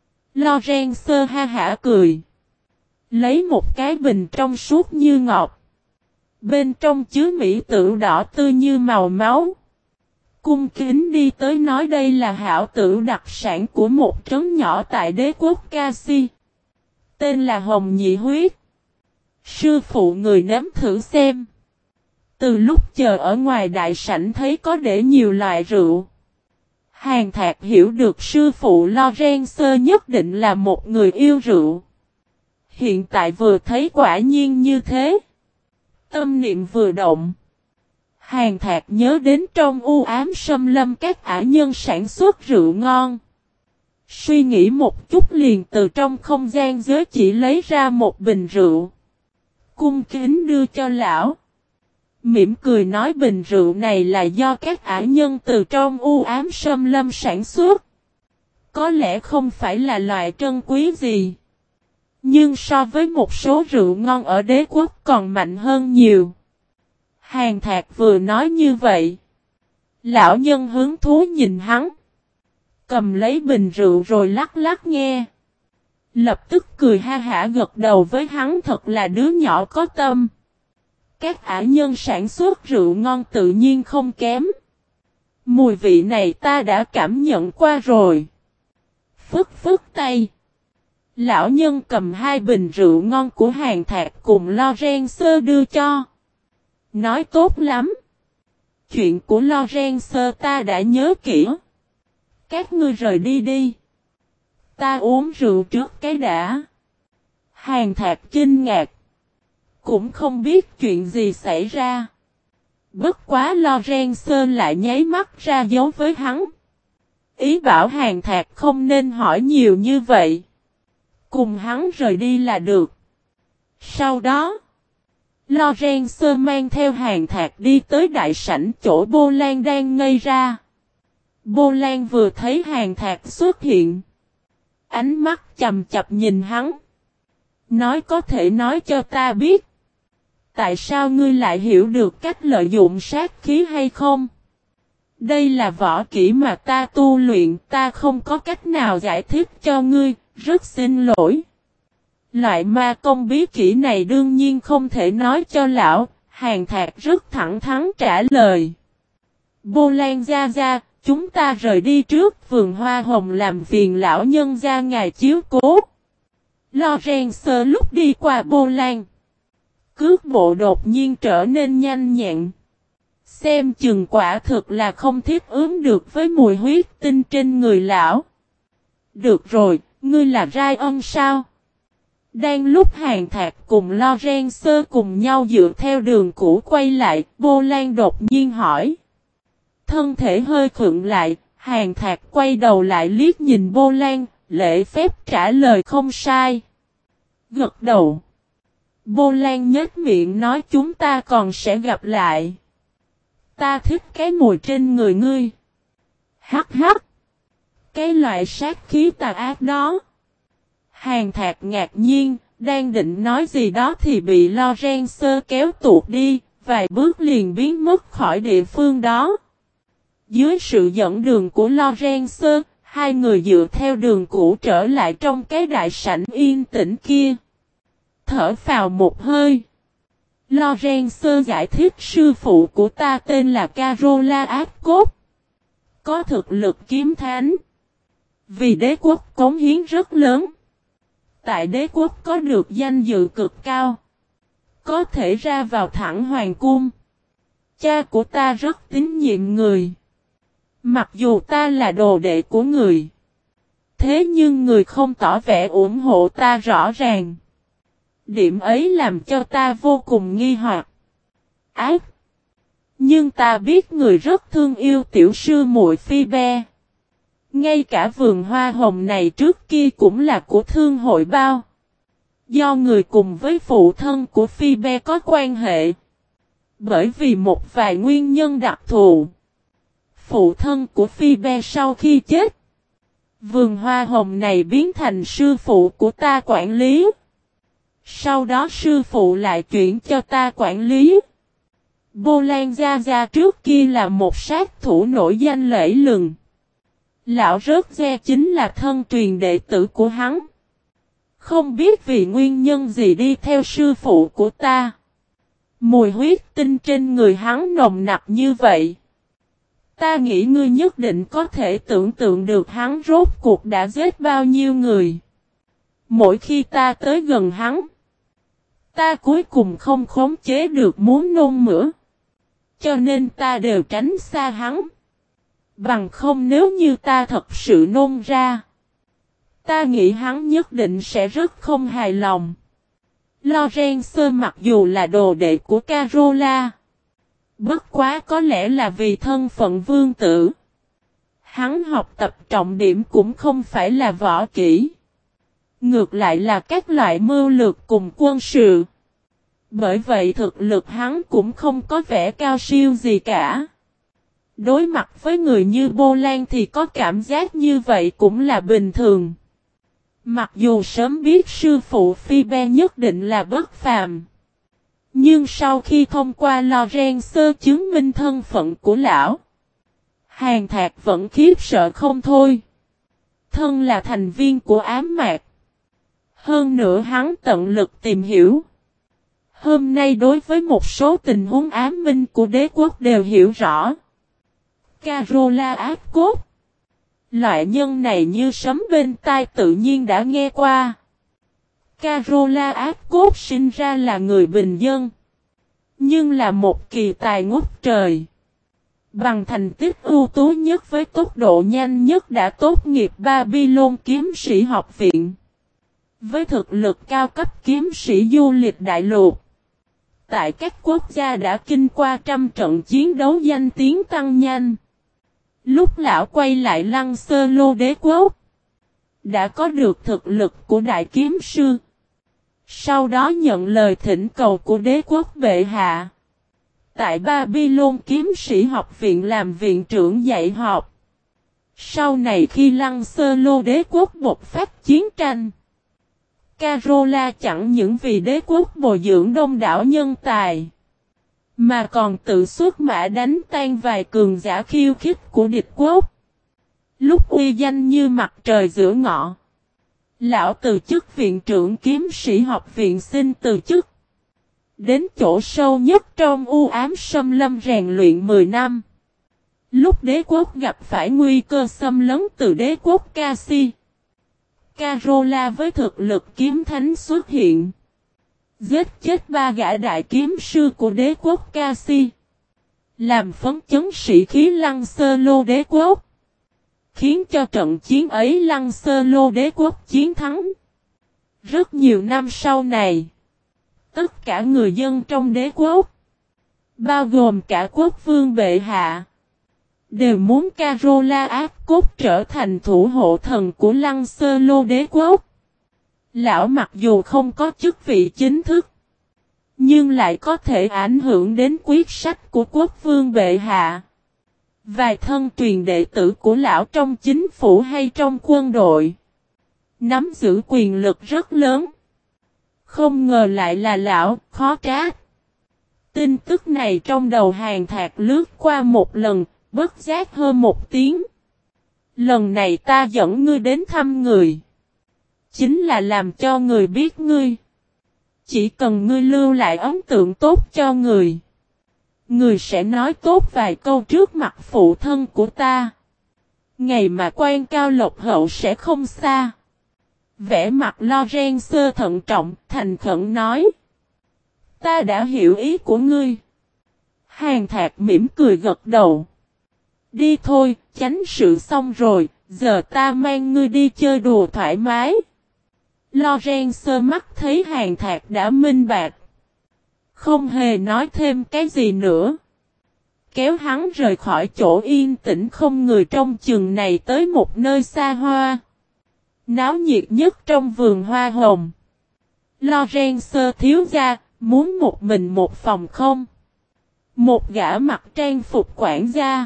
Lorenzo ha hả cười. Lấy một cái bình trong suốt như ngọc. Bên trong chứa mỹ tử đỏ tươi như màu máu. Cung kính đi tới nói đây là hảo tử đặc sản của một trấn nhỏ tại đế quốc Kasi. Tên là Hồng Nhị Huyết. Sư phụ người nếm thử xem. Từ lúc chờ ở ngoài đại sảnh thấy có để nhiều loại rượu. Hàn Thạc hiểu được sư phụ Lorenzo nhất định là một người yêu rượu. Hiện tại vừa thấy quả nhiên như thế. Tâm niệm vừa động. Hàn Thạc nhớ đến trong u ám xâm lâm các ả nhân sản xuất rượu ngon. Suy nghĩ một chút liền từ trong không gian giới chỉ lấy ra một bình rượu. Cung kính đưa cho lão. Mỉm cười nói bình rượu này là do các ả nhân từ trong u ám xâm lâm sản xuất. Có lẽ không phải là loại trân quý gì. Nhưng so với một số rượu ngon ở đế quốc còn mạnh hơn nhiều. Hàn Thạc vừa nói như vậy. Lão nhân hứng thú nhìn hắn. Cầm lấy bình rượu rồi lắc lắc nghe. Lập tức cười ha hả gật đầu với hắn thật là đứa nhỏ có tâm. Các ả nhân sản xuất rượu ngon tự nhiên không kém. Mùi vị này ta đã cảm nhận qua rồi. Phức phức tay. Lão nhân cầm hai bình rượu ngon của Hàn Thạc cùng Lorenzo đưa cho. Nói tốt lắm. Chuyện của Lorenzo ta đã nhớ kỹ. Các ngươi rời đi đi. Ta uống rượu trước cái đã. Hàn Thạc kinh ngạc. Cũng không biết chuyện gì xảy ra. Bất quá Lorenzo lại nháy mắt ra dấu với hắn. Ý bảo Hàn Thạc không nên hỏi nhiều như vậy. Cùng hắn rời đi là được. Sau đó, Lorenzo mang theo Hàn Thạc đi tới đại sảnh chỗ Bô Lan đang ngây ra. Bô Lan vừa thấy Hàn Thạc xuất hiện. Ánh mắt chầm chập nhìn hắn. Nói có thể nói cho ta biết. Tại sao ngươi lại hiểu được cách lợi dụng sát khí hay không? Đây là võ kỹ mà ta tu luyện, ta không có cách nào giải thích cho ngươi, rất xin lỗi. Loại ma công bí kỹ này đương nhiên không thể nói cho lão, Hàn Thạc rất thẳng thắn trả lời. Bô Lan gia gia, chúng ta rời đi trước vườn hoa hồng làm phiền lão nhân gia ngài chiếu cố. Lorenzo lúc đi qua Bô Lan, cước bộ đột nhiên trở nên nhanh nhẹn. Xem chừng quả thực là không thiết ứng được với mùi huyết tinh trên người lão. Được rồi, ngươi là Ryan sao? Đang lúc Hàn Thạc cùng Lorenzo cùng nhau dựa theo đường cũ quay lại, Bô Lan đột nhiên hỏi. Thân thể hơi khựng lại, Hàn Thạc quay đầu lại liếc nhìn Bô Lan, lễ phép trả lời không sai. Gật đầu. Bô Lan nhếch miệng nói chúng ta còn sẽ gặp lại. Ta thích cái mùi trên người ngươi. Hắc hắc. Cái loại sát khí tà ác đó. Hàn Thạc ngạc nhiên, đang định nói gì đó thì bị Lorenzo kéo tuột đi, vài bước liền biến mất khỏi địa phương đó. Dưới sự dẫn đường của Lorenzo, hai người dựa theo đường cũ trở lại trong cái đại sảnh yên tĩnh kia. Thở phào một hơi. Lorenzo giải thích sư phụ của ta tên là Carola Ascot. Có thực lực kiếm thánh. Vì đế quốc cống hiến rất lớn. Tại đế quốc có được danh dự cực cao. Có thể ra vào thẳng hoàng cung. Cha của ta rất tín nhiệm người. Mặc dù ta là đồ đệ của người. Thế nhưng người không tỏ vẻ ủng hộ ta rõ ràng. Điểm ấy làm cho ta vô cùng nghi hoặc. Ác! Nhưng ta biết người rất thương yêu tiểu sư muội Phoebe. Ngay cả vườn hoa hồng này trước kia cũng là của thương hội bao. Do người cùng với phụ thân của Phoebe có quan hệ. Bởi vì một vài nguyên nhân đặc thù. Phụ thân của Phoebe sau khi chết. Vườn hoa hồng này biến thành sư phụ của ta quản lý. Sau đó sư phụ lại chuyển cho ta quản lý. Bô Lan Gia Gia trước kia là một sát thủ nổi danh lẫy lừng. Lão Rớt Gia chính là thân truyền đệ tử của hắn. Không biết vì nguyên nhân gì đi theo sư phụ của ta. Mùi huyết tinh trên người hắn nồng nặc như vậy. Ta nghĩ ngươi nhất định có thể tưởng tượng được hắn rốt cuộc đã giết bao nhiêu người. Mỗi khi ta tới gần hắn, ta cuối cùng không khống chế được muốn nôn mửa. Cho nên ta đều tránh xa hắn. Bằng không nếu như ta thật sự nôn ra, ta nghĩ hắn nhất định sẽ rất không hài lòng. Lorenzo mặc dù là đồ đệ của Carola. Bất quá có lẽ là vì thân phận vương tử. Hắn học tập trọng điểm cũng không phải là võ kỹ. Ngược lại là các loại mưu lược cùng quân sự. Bởi vậy thực lực hắn cũng không có vẻ cao siêu gì cả. Đối mặt với người như Bô Lan thì có cảm giác như vậy cũng là bình thường. Mặc dù sớm biết sư phụ Phoebe nhất định là bất phàm. Nhưng sau khi thông qua Lorenzo chứng minh thân phận của lão, Hàn Thạc vẫn khiếp sợ không thôi. Thân là thành viên của ám mạc. Hơn nữa hắn tận lực tìm hiểu. Hôm nay đối với một số tình huống ám minh của đế quốc đều hiểu rõ. Carola Ascot. Loại nhân này như sấm bên tai tự nhiên đã nghe qua. Carola Ascot sinh ra là người bình dân. Nhưng là một kỳ tài ngút trời. Bằng thành tích ưu tú nhất với tốc độ nhanh nhất đã tốt nghiệp Babylon kiếm sĩ học viện. Với thực lực cao cấp kiếm sĩ du lịch đại lục. Tại các quốc gia đã kinh qua trăm trận chiến đấu danh tiếng tăng nhanh. Lúc lão quay lại Lăng Sơ Lô đế quốc, đã có được thực lực của đại kiếm sư. Sau đó nhận lời thỉnh cầu của đế quốc bệ hạ. Tại Babylon kiếm sĩ học viện làm viện trưởng dạy học. Sau này khi Lăng Sơ Lô đế quốc bộc phát chiến tranh, Carola chẳng những vì đế quốc bồi dưỡng đông đảo nhân tài, mà còn tự xuất mã đánh tan vài cường giả khiêu khích của địch quốc. Lúc uy danh như mặt trời giữa ngọ, lão từ chức viện trưởng kiếm sĩ học viện xin từ chức. Đến chỗ sâu nhất trong u ám xâm lâm rèn luyện 10 năm. Lúc đế quốc gặp phải nguy cơ xâm lấn từ đế quốc Kasi, Carola với thực lực kiếm thánh xuất hiện. Giết chết 3 gã đại kiếm sư của đế quốc Kasi. Làm phấn chấn sĩ khí Lăng Sơ Lô đế quốc. Khiến cho trận chiến ấy Lăng Sơ Lô đế quốc chiến thắng. Rất nhiều năm sau này, tất cả người dân trong đế quốc, bao gồm cả quốc vương bệ hạ, đều muốn Carola ác cốt trở thành thủ hộ thần của Lăng Sơ Lô đế quốc. Lão mặc dù không có chức vị chính thức, nhưng lại có thể ảnh hưởng đến quyết sách của quốc vương bệ hạ. Vài thân truyền đệ tử của lão trong chính phủ hay trong quân đội, nắm giữ quyền lực rất lớn. Không ngờ lại là lão, khó trách. Tin tức này trong đầu Hàn Thạc lướt qua một lần, bất giác hơn một tiếng. Lần này ta dẫn ngươi đến thăm người, chính là làm cho người biết ngươi. Chỉ cần ngươi lưu lại ấn tượng tốt cho người, người sẽ nói tốt vài câu trước mặt phụ thân của ta. Ngày mà quan cao lộc hậu sẽ không xa. Vẻ mặt Lorenzo thận trọng, thành khẩn nói. Ta đã hiểu ý của ngươi. Hàn Thạc mỉm cười gật đầu. Đi thôi, chánh sự xong rồi, giờ ta mang ngươi đi chơi đùa thoải mái. Lorenzo mắt thấy Hàn Thạc đã minh bạch, không hề nói thêm cái gì nữa. Kéo hắn rời khỏi chỗ yên tĩnh không người trông chừng này tới một nơi xa hoa, náo nhiệt nhất trong vườn hoa hồng. Lorenzo thiếu gia, muốn một mình một phòng không? Một gã mặc trang phục quản gia.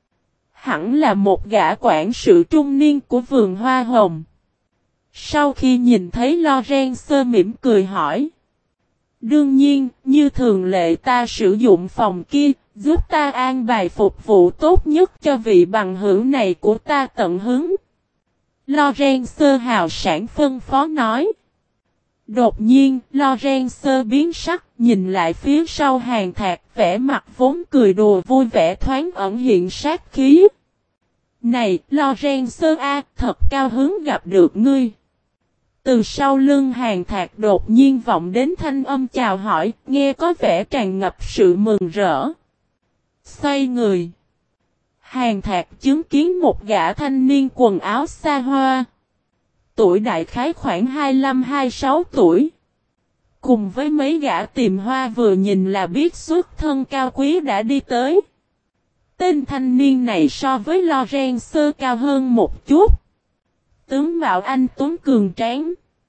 Hẳn là một gã quản sự trung niên của vườn hoa hồng. Sau khi nhìn thấy Lorenzo mỉm cười hỏi. Đương nhiên, như thường lệ ta sử dụng phòng kia, giúp ta an bài phục vụ tốt nhất cho vị bằng hữu này của ta tận hứng. Lorenzo hào sảng phân phó nói. Đột nhiên, Lorenzo biến sắc, nhìn lại phía sau Hàn Thạc, vẻ mặt vốn cười đùa vui vẻ thoáng ẩn hiện sát khí. Này, Lorenzo a, thật cao hứng gặp được ngươi. Từ sau lưng Hàn Thạc đột nhiên vọng đến thanh âm chào hỏi, nghe có vẻ tràn ngập sự mừng rỡ. Xoay người, Hàn Thạc chứng kiến một gã thanh niên quần áo xa hoa. Tuổi đại khái khoảng 25-26 tuổi. Cùng với mấy gã tìm hoa vừa nhìn là biết xuất thân cao quý đã đi tới. Tên thanh niên này so với Lorenzo cao hơn một chút. Tướng mạo anh tuấn cường tráng.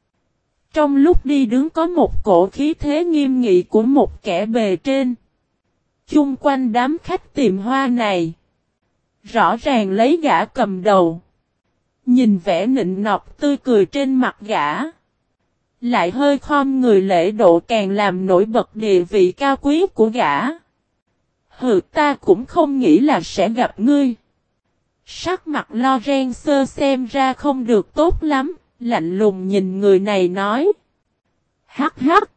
Trong lúc đi đứng có một cổ khí thế nghiêm nghị của một kẻ bề trên. Chung quanh đám khách tìm hoa này, rõ ràng lấy gã cầm đầu. Nhìn vẻ nịnh nọt tươi cười trên mặt gã, lại hơi khom người lễ độ càng làm nổi bật địa vị cao quý của gã. Hừ, ta cũng không nghĩ là sẽ gặp ngươi. Sắc mặt Lorenzo xem ra không được tốt lắm, lạnh lùng nhìn người này nói. Hắc hắc.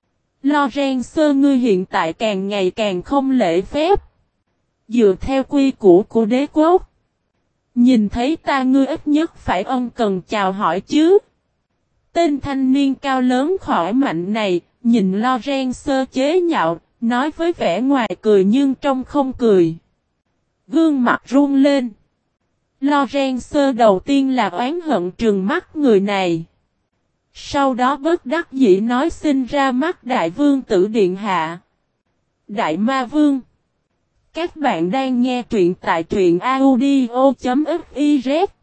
Lorenzo, ngươi hiện tại càng ngày càng không lễ phép. Dựa theo quy củ của đế quốc, nhìn thấy ta ngươi ít nhất phải ân cần chào hỏi chứ. Tên thanh niên cao lớn khỏe mạnh này, nhìn Lorenzo chế nhạo, nói với vẻ ngoài cười nhưng trong không cười. Gương mặt run lên. Lorenzo đầu tiên là oán hận trừng mắt người này. Sau đó bất đắc dĩ nói xin ra mắt đại vương tử điện hạ. Đại ma vương. Các bạn đang nghe truyện tại truyện audio.fiz.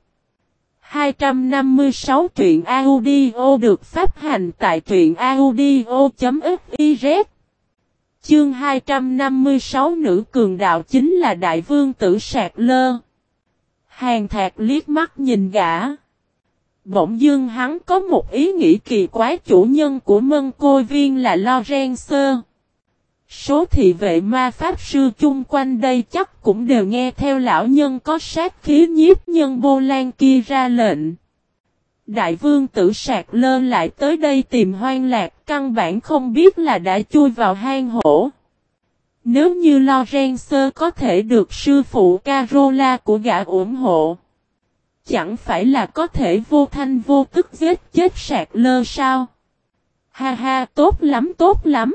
256 truyện audio được phát hành tại truyện audio.fiz. Chương 256 nữ cường đạo chính là đại vương tử Sạc Lơ. Hàn Thạc liếc mắt nhìn gã. Bỗng dưng hắn có một ý nghĩ kỳ quái, chủ nhân của Mân Côi Viên là Lorenzo. Số thị vệ ma pháp sư chung quanh đây chắc cũng đều nghe theo lão nhân có sát khí nhiếp nhân Bô Lan kia ra lệnh. Đại vương tử Sạc Lơ lại tới đây tìm Hoang Lạc, căn bản không biết là đã chui vào hang hổ. Nếu như Lorenzo có thể được sư phụ Carola của gã ủng hộ, chẳng phải là có thể vô thanh vô tức giết chết Sạc Lơ sao? Ha ha, tốt lắm tốt lắm.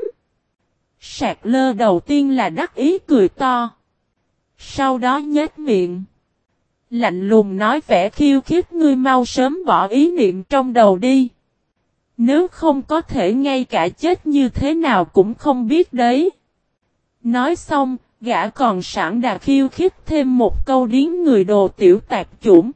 Sạc Lơ đầu tiên là đắc ý cười to. Sau đó nhếch miệng. Lạnh lùng nói vẻ khiêu khích, ngươi mau sớm bỏ ý niệm trong đầu đi. Nếu không có thể ngay cả chết như thế nào cũng không biết đấy. Nói xong, gã còn sẵn đà khiêu khích thêm một câu điếng người đồ tiểu tạp chủng.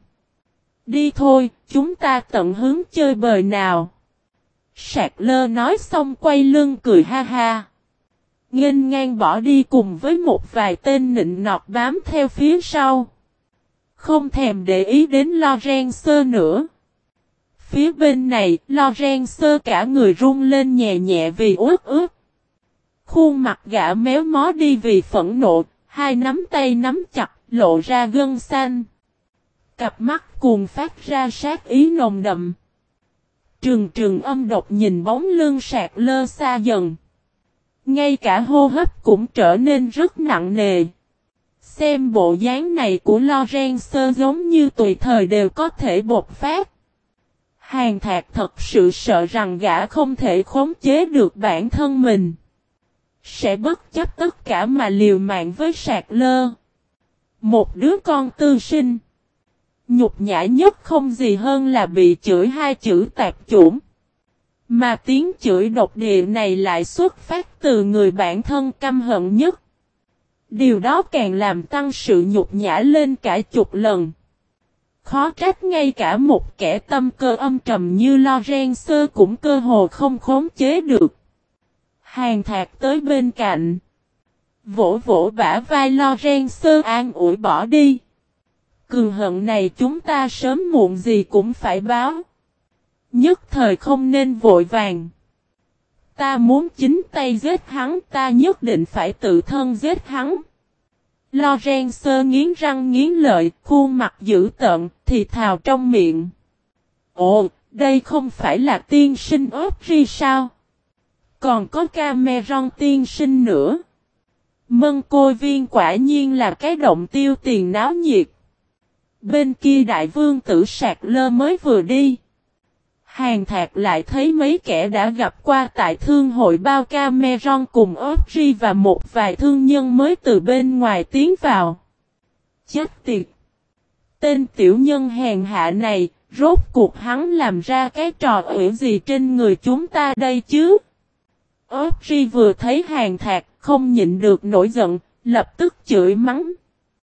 Đi thôi, chúng ta tận hứng chơi bời nào. Sạc Lơ nói xong quay lưng cười ha ha. Nghênh ngang bỏ đi cùng với một vài tên nịnh nọt bám theo phía sau. Không thèm để ý đến Lorenzo nữa. Phía bên này, Lorenzo cả người run lên nhẹ nhẹ vì uất ướt. Khuôn mặt gã méo mó đi vì phẫn nộ, hai nắm tay nắm chặt, lộ ra gân xanh. Cặp mắt cuồng phát ra sát ý nồng đậm. Trừng trừng âm độc nhìn bóng lưng Sạc Lơ xa dần. Ngay cả hô hấp cũng trở nên rất nặng nề. Xem bộ dáng này của Lorenzo giống như tùy thời đều có thể bộc phát. Hàn Thạc thật sự sợ rằng gã không thể khống chế được bản thân mình. Sẽ bất chấp tất cả mà liều mạng với Sạc Lơ. Một đứa con tư sinh. Nhục nhã nhất không gì hơn là bị chửi hai chữ tạp chủng. Mà tiếng chửi độc địa này lại xuất phát từ người bản thân căm hận nhất. Điều đó càng làm tăng sự nhục nhã lên cả chục lần. Khó trách ngay cả một kẻ tâm cơ âm trầm như Lorenzo cũng cơ hồ không khống chế được. Hàn Thạc tới bên cạnh. Vỗ vỗ bả vai Lorenzo an ủi bỏ đi. Cừu hận này chúng ta sớm muộn gì cũng phải báo. Nhất thời không nên vội vàng. Ta muốn chính tay giết hắn, ta nhất định phải tự thân giết hắn. Lorenzo nghiến răng nghiến lợi, khuôn mặt dữ tợn, thì thào trong miệng. Ồ, đây không phải là tiên sinh Audrey sao? Còn có Cameron tiên sinh nữa. Mân Côi Viên quả nhiên là cái động tiêu tiền náo nhiệt. Bên kia đại vương tử Sạc Lơ mới vừa đi. Hàn Thạc lại thấy mấy kẻ đã gặp qua tại thương hội bao Cameron cùng Audrey và một vài thương nhân mới từ bên ngoài tiến vào. Chết tiệt! Tên tiểu nhân hèn hạ này, rốt cuộc hắn làm ra cái trò ủy gì trên người chúng ta đây chứ? Audrey vừa thấy Hàn Thạc không nhịn được nổi giận, lập tức chửi mắng.